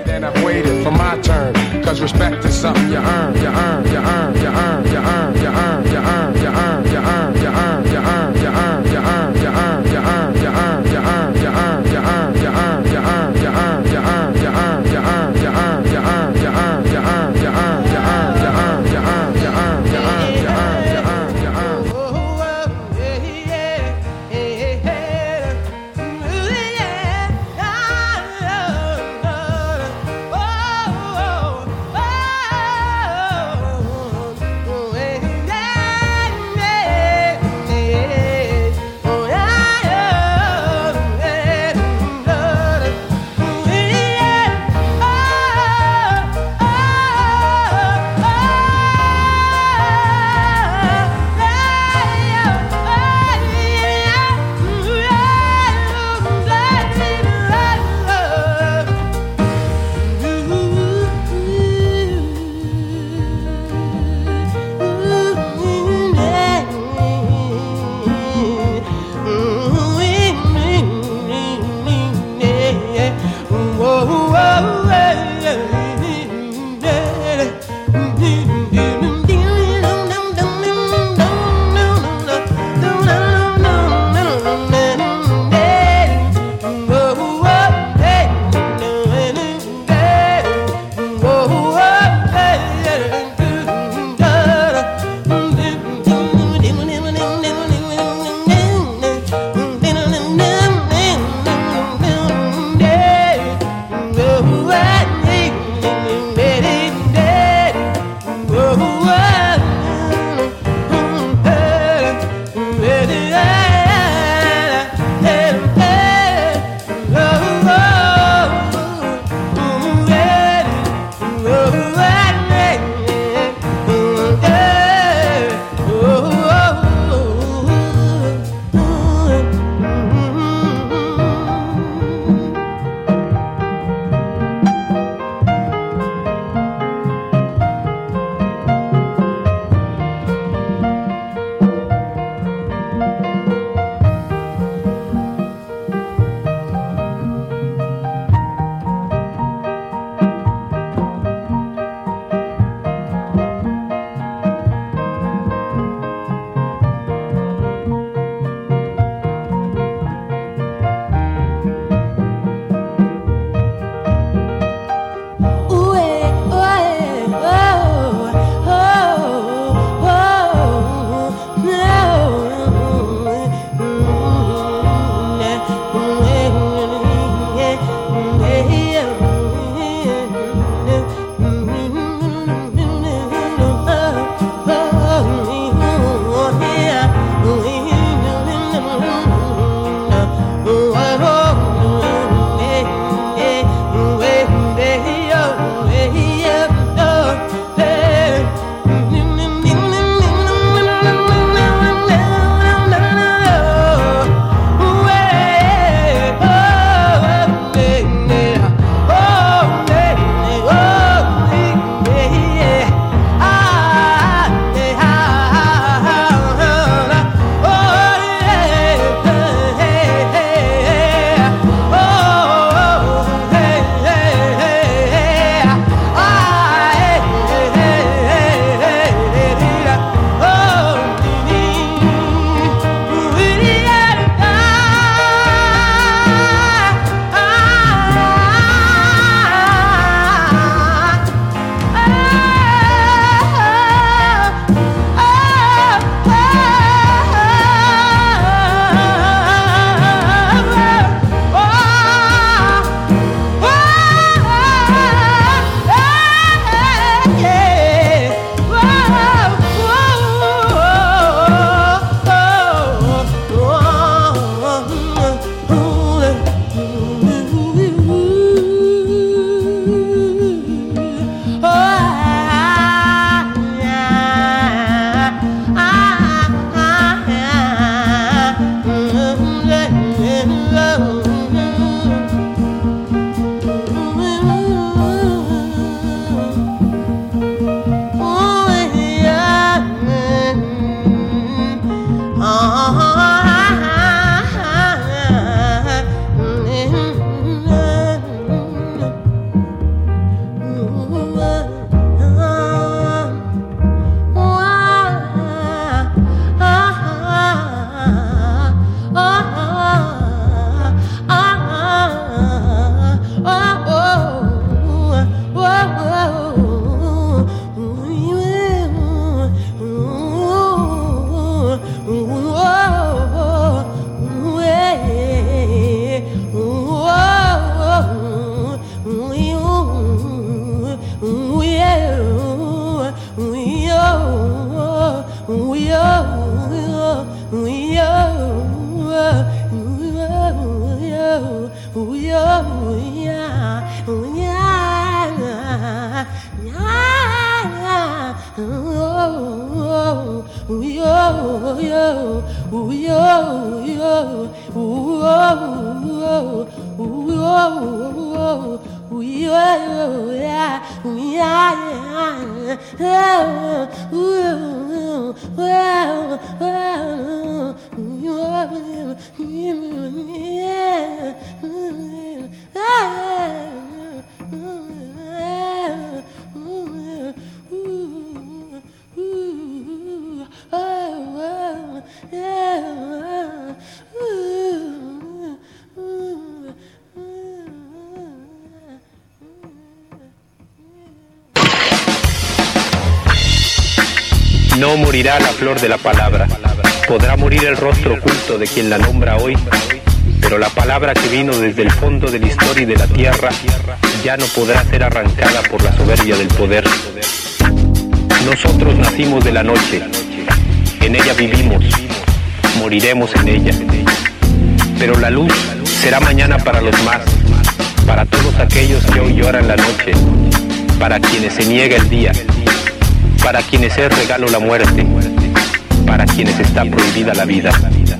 No morirá la flor de la palabra, podrá morir el rostro oculto de quien la nombra hoy, pero la palabra que vino desde el fondo de la historia y de la tierra ya no podrá ser arrancada por la soberbia del poder. Nosotros nacimos de la noche, en ella vivimos, moriremos en ella, pero la luz será mañana para los más, para todos aquellos que hoy lloran la noche, para quienes se niega el día, para quienes es regalo la muerte, para quienes está prohibida la vida.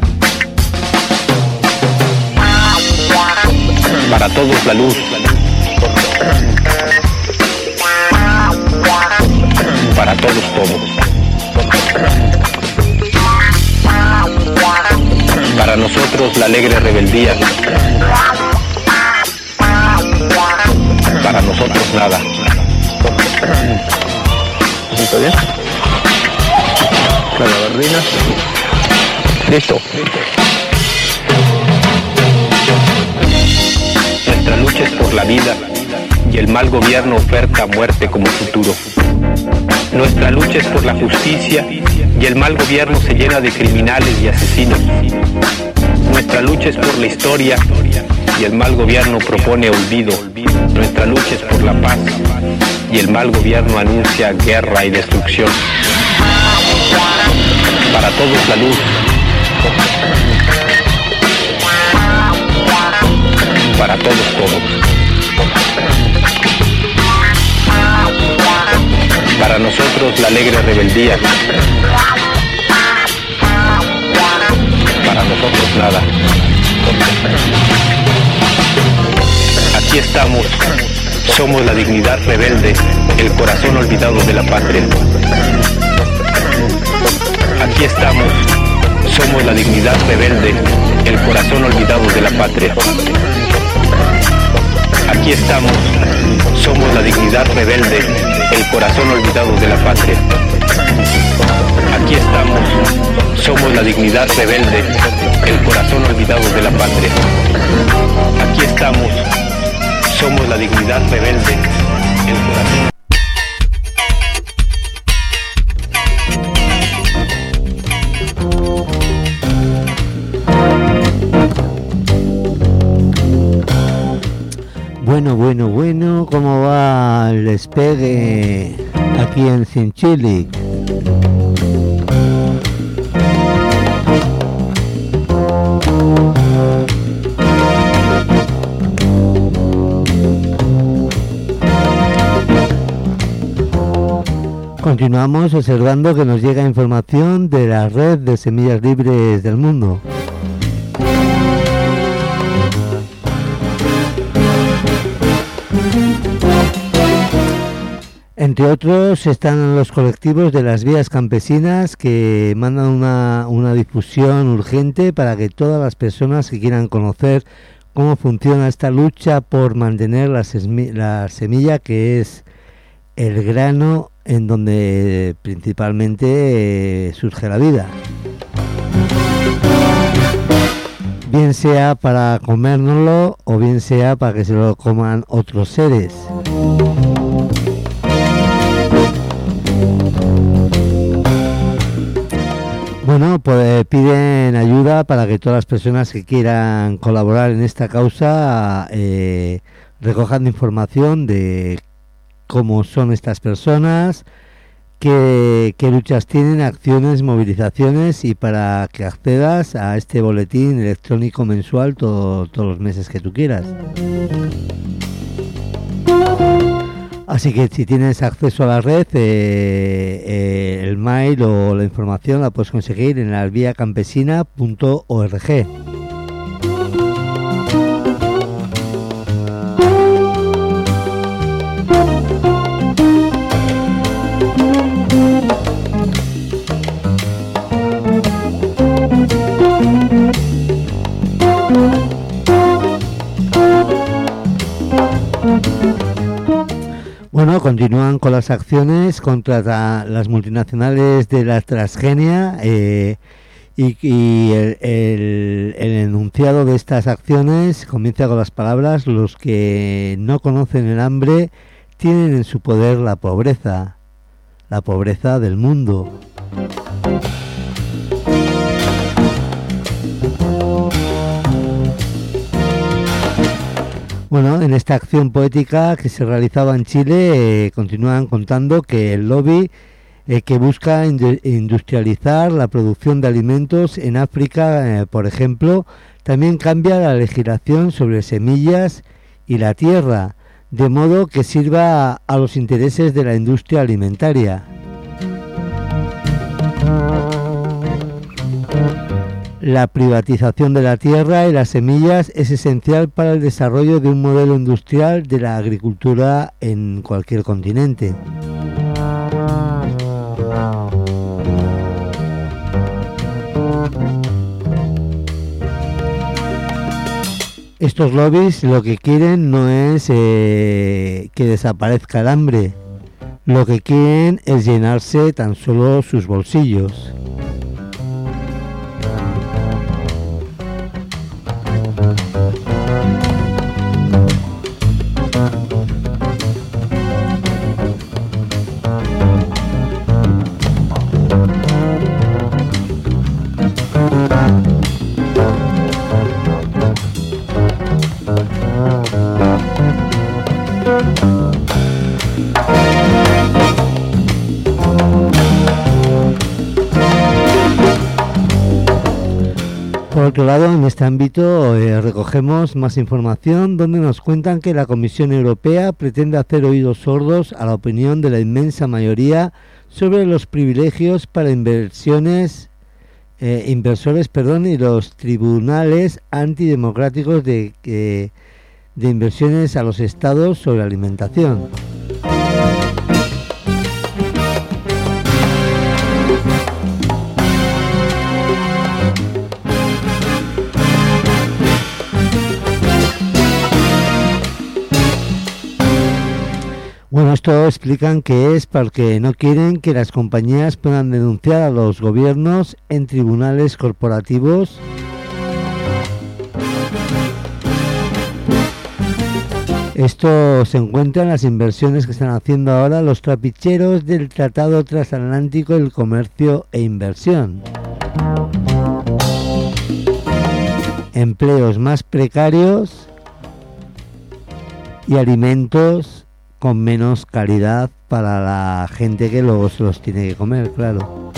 Para todos la luz, para todos todo. Para nosotros la alegre rebeldía, para nosotros nada. ¿Está bien? La gabardina. Listo. Nuestra lucha es por la vida y el mal gobierno oferta muerte como futuro. Nuestra lucha es por la justicia y el mal gobierno se llena de criminales y asesinos. Nuestra lucha es por la historia y el mal gobierno propone olvido. Nuestra lucha es por la paz y el mal gobierno anuncia guerra y destrucción. Para todos la luz, para todos todo. Para nosotros la alegre rebeldía, para nosotros nada. Aquí estamos, somos la dignidad rebelde, el corazón olvidado de la patria. Aquí estamos, somos la dignidad rebelde, el corazón olvidado de la patria. Aquí estamos, somos la dignidad rebelde, el corazón olvidado de la patria. Aquí estamos, somos la dignidad rebelde, el corazón olvidado de la patria. Aquí estamos, somos la dignidad rebelde, el corazón. Bueno, bueno, bueno, ¿cómo va el despegue aquí en Sinchilic? Continuamos observando que nos llega información de la red de semillas libres del mundo. Entre otros están los colectivos de las vías campesinas que mandan una, una difusión urgente para que todas las personas que quieran conocer cómo funciona esta lucha por mantener la, sesmi- la semilla, que es el grano en donde principalmente eh, surge la vida. Bien sea para comérnoslo o bien sea para que se lo coman otros seres. Bueno, pues piden ayuda para que todas las personas que quieran colaborar en esta causa eh, recojan información de cómo son estas personas, qué, qué luchas tienen, acciones, movilizaciones, y para que accedas a este boletín electrónico mensual todo, todos los meses que tú quieras. Así que si tienes acceso a la red, eh, eh, el mail o la información la puedes conseguir en alviacampesina punto org. Bueno, continúan con las acciones contra la, las multinacionales de la transgenia eh, y, y el, el, el enunciado de estas acciones comienza con las palabras: los que no conocen el hambre tienen en su poder la pobreza, la pobreza del mundo. Bueno, en esta acción poética que se realizaba en Chile, eh, continúan contando que el lobby eh, que busca ind- industrializar la producción de alimentos en África, eh, por ejemplo, también cambia la legislación sobre semillas y la tierra, de modo que sirva a, a los intereses de la industria alimentaria. La privatización de la tierra y las semillas es esencial para el desarrollo de un modelo industrial de la agricultura en cualquier continente. Estos lobbies lo que quieren no es eh, que desaparezca el hambre, lo que quieren es llenarse tan solo sus bolsillos. Por otro lado, en este ámbito eh, recogemos más información donde nos cuentan que la Comisión Europea pretende hacer oídos sordos a la opinión de la inmensa mayoría sobre los privilegios para inversiones, eh, inversores perdón, y los tribunales antidemocráticos de, eh, de inversiones a los estados sobre alimentación. Bueno, esto explican que es porque no quieren que las compañías puedan denunciar a los gobiernos en tribunales corporativos Esto se encuentra en las inversiones que están haciendo ahora los trapicheros del Tratado Transatlántico del Comercio e Inversión. Empleos más precarios y alimentos con menos calidad para la gente que luego se los tiene que comer, claro.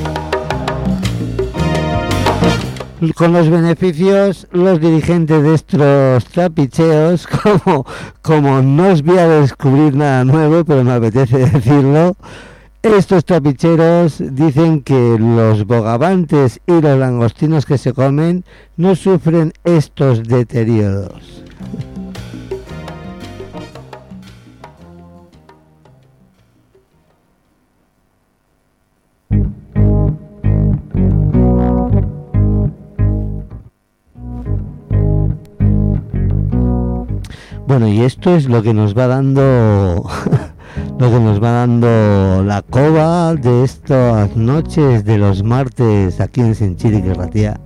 Con los beneficios, los dirigentes de estos trapicheos, como, como no os voy a descubrir nada nuevo, pero me apetece decirlo, estos trapicheros dicen que los bogavantes y los langostinos que se comen no sufren estos deterioros. Bueno, y esto es lo que nos va dando lo que nos va dando la cova de estas noches de los martes aquí en Senchiri y Ratia.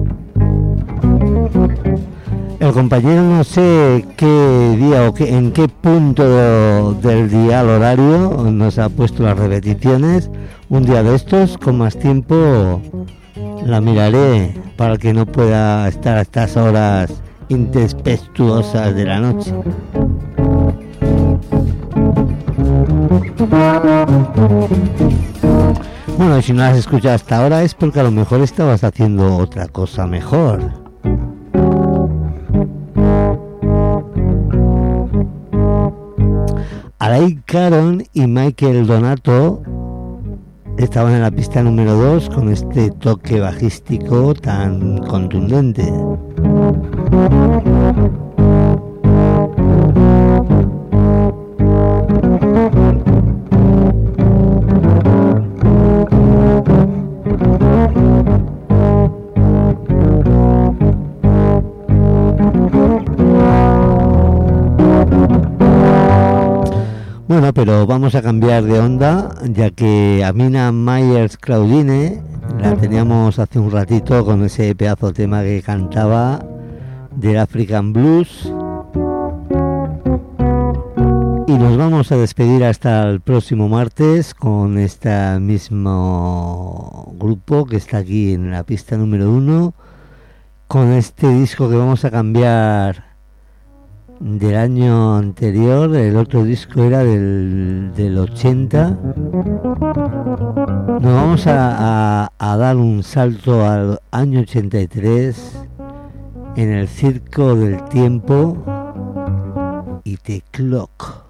El compañero no sé qué día o qué, en qué punto de, del día al horario nos ha puesto las repeticiones. Un día de estos, con más tiempo, la miraré para que no pueda estar a estas horas intempestuosas de la noche. Bueno, y si no las escuchado hasta ahora es porque a lo mejor estabas haciendo otra cosa mejor. Alain Caron y Michael Donato estaban en la pista número dos con este toque bajístico tan contundente. Bueno, pero vamos a cambiar de onda, ya que Amina Myers Claudine la teníamos hace un ratito con ese pedazo tema que cantaba del African Blues. Y nos vamos a despedir hasta el próximo martes con este mismo grupo que está aquí en la pista número uno, con este disco que vamos a cambiar del año anterior. El otro disco era del, del ochenta. Nos vamos a, a, a dar un salto al año ochenta y tres en el Circo del Tiempo y The Clock.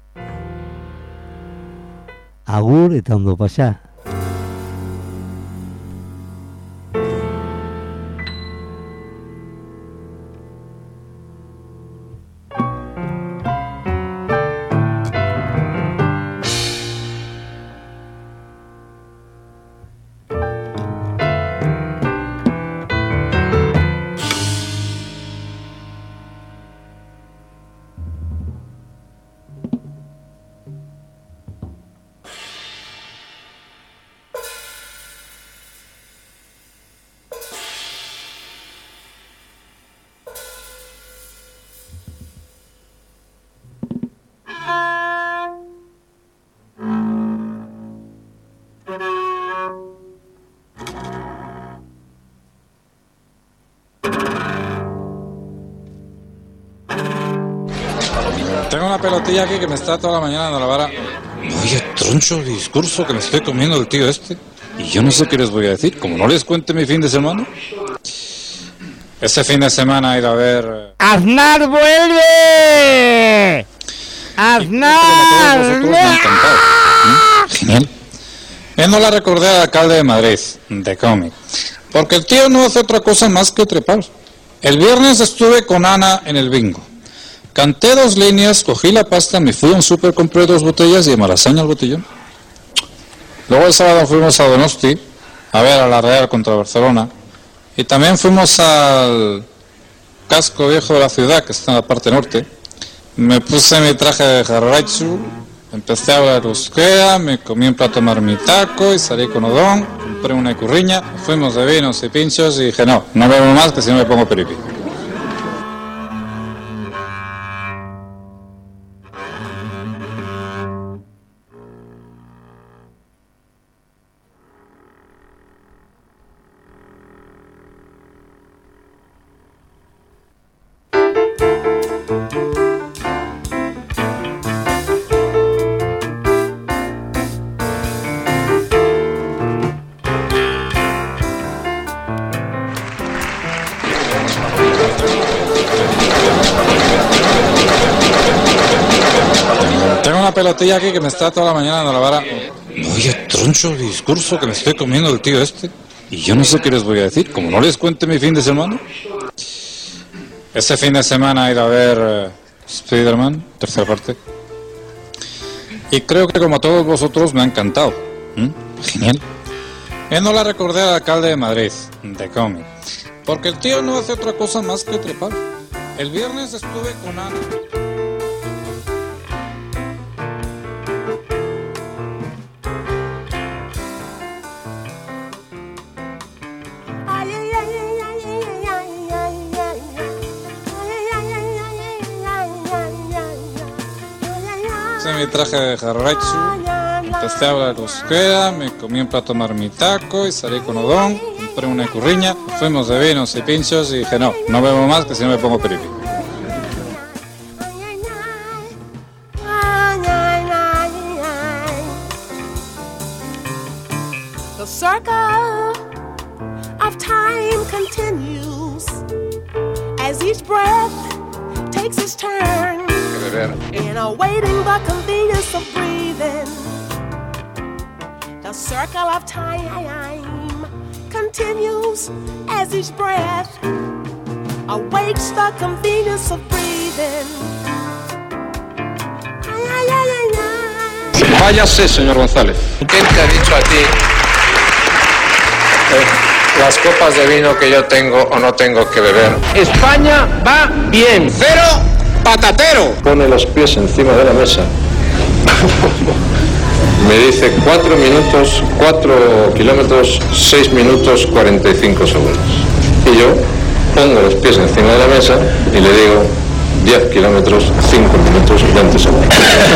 Agur eta ondo pasa. Tengo una pelotilla aquí que me está toda la mañana dando la vara. Oye, troncho de discurso que me estoy comiendo el tío este. Y yo no sé qué les voy a decir, como no les cuente mi fin de semana. Ese fin de semana he ido a ver... ¡Aznar vuelve! ¡Aznar! Me ha encantado. ¿Mm? Genial. Yo no la recordé al alcalde de Madrid, de cómic. Porque el tío no hace otra cosa más que trepar. El viernes estuve con Ana en el bingo. Canté dos líneas, cogí la pasta, me fui a un súper, compré dos botellas y de malasaña el botellón. Luego el sábado fuimos a Donosti a ver a la Real contra Barcelona. Y también fuimos al casco viejo de la ciudad, que está en la parte norte. Me puse mi traje de jarraichu, empecé a hablar euskera, me comí un plato de marmitaco y salí con Odón, compré una icurriña, fuimos de vinos y pinchos y dije, no, no bebo más que si no me pongo peripi. Pelotilla aquí que me está toda la mañana dando la vara. Oye, troncho de discurso que me estoy comiendo el tío este. Y yo no sé qué les voy a decir, como no les cuente mi fin de semana. Ese fin de semana he ido a ver uh, Spider-Man, tercera parte. Y creo que como a todos vosotros me ha encantado. ¿Mm? Genial. Yo no la recordé al alcalde de Madrid, de cómic. Porque el tío no hace otra cosa más que trepar. El viernes estuve con Ana. Mi traje de jarraichu, empecé a hablar euskera, me comí un plato de marmitaco y salí con Odón, compré una icurriña, fuimos de vinos y pinchos y dije, no, no bebo más que si no me pongo peripi. The circle of time continues as each breath takes its turn. beber. And awaiting the convenience of breathing. The circle of time continues as each breath awakes the convenience of breathing. Ay, ay, ay, ay, ay. Váyase, señor González. ¿Quién te ha dicho a ti eh, las copas de vino que yo tengo o no tengo que beber? España va bien. Cero patatero. Pone los pies encima de la mesa. Me dice cuatro minutos, cuatro kilómetros, seis minutos, cuarenta y cinco segundos. Y yo pongo los pies encima de la mesa y le digo diez kilómetros, cinco minutos, veinte segundos.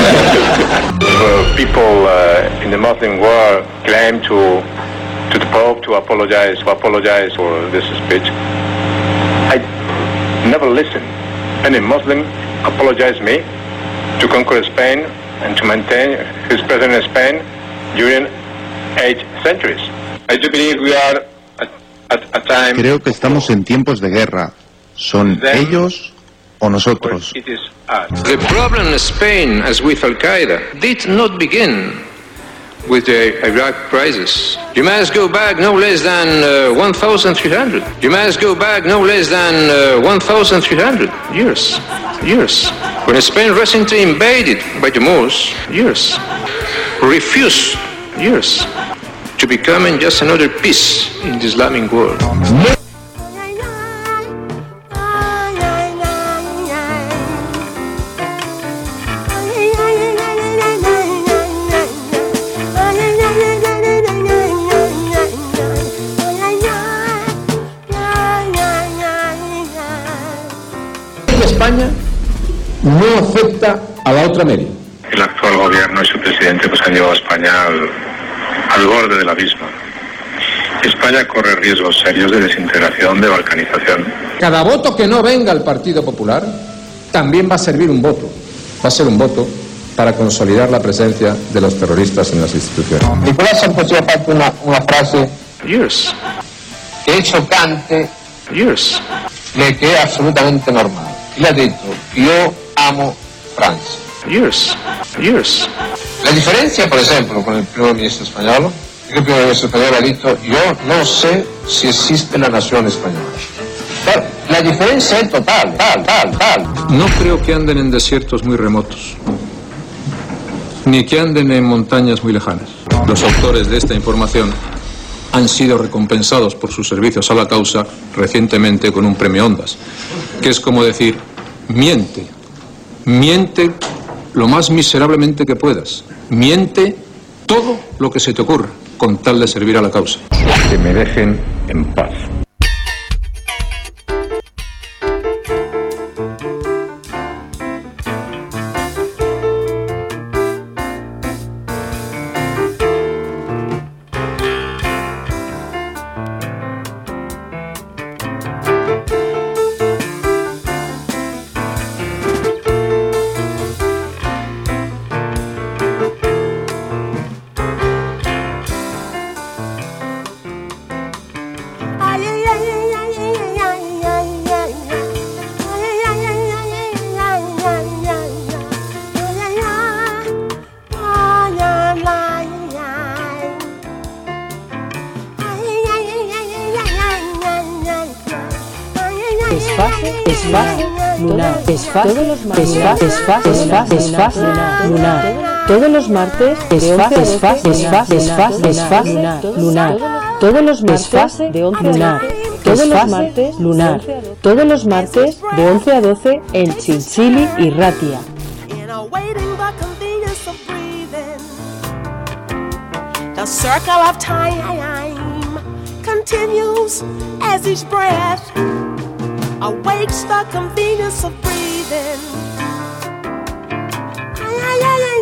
People uh, in the Muslim world claim to to the Pope to apologize, to apologize for this speech. I never listened. Any Muslim apologize me to conquer Spain and to maintain his presence in Spain during eight centuries. I do believe we are at, at a time. Creo que estamos en tiempos de guerra. ¿Son ellos o nosotros? It is us. The problem in Spain, as with Al-Qaeda, did not begin with the Iraq crisis. You must go back no less than uh, one thousand three hundred. You must go back no less than uh, one thousand three hundred years. Years. When Spain recently invaded by the Moors, years. Refused, years, to become just another piece in the Islamic world. España no afecta a la otra media. El actual gobierno y su presidente pues han llevado a España al, al borde del abismo. España corre riesgos serios de desintegración, de balcanización. Cada voto que no venga al Partido Popular también va a servir un voto. Va a ser un voto para consolidar la presencia de los terroristas en las instituciones. Nicolás Sarkozy ha fatto una, una frase Years. che è choccante, Years. ma che è assolutamente normale. Le ha detto, yo amo Francia. Years. Years. La diferencia, por ejemplo, con el primer ministro español, es que el primer ministro español ha dicho, yo no sé si existe la nación española. Claro, la diferencia es total, tal, tal, tal. No creo que anden en desiertos muy remotos, ni que anden en montañas muy lejanas. Los autores de esta información han sido recompensados por sus servicios a la causa recientemente con un premio Ondas, que es como decir, miente, miente lo más miserablemente que puedas, miente todo lo que se te ocurra, con tal de servir a la causa. Que me dejen en paz. Desfase, desfase, lunar, desfase, desfase, desfase, desfase, lunar. Todos los martes, desfase, desfase, desfase, desfase, desfase, lunar. Todos los martes, de once lunar. Todos los martes, lunar. Todos los martes, de once a doce, en Chinchili y Ratia. The circle of time continues as each breath awakes the convenience of breathing. Ay, ay, ay, ay.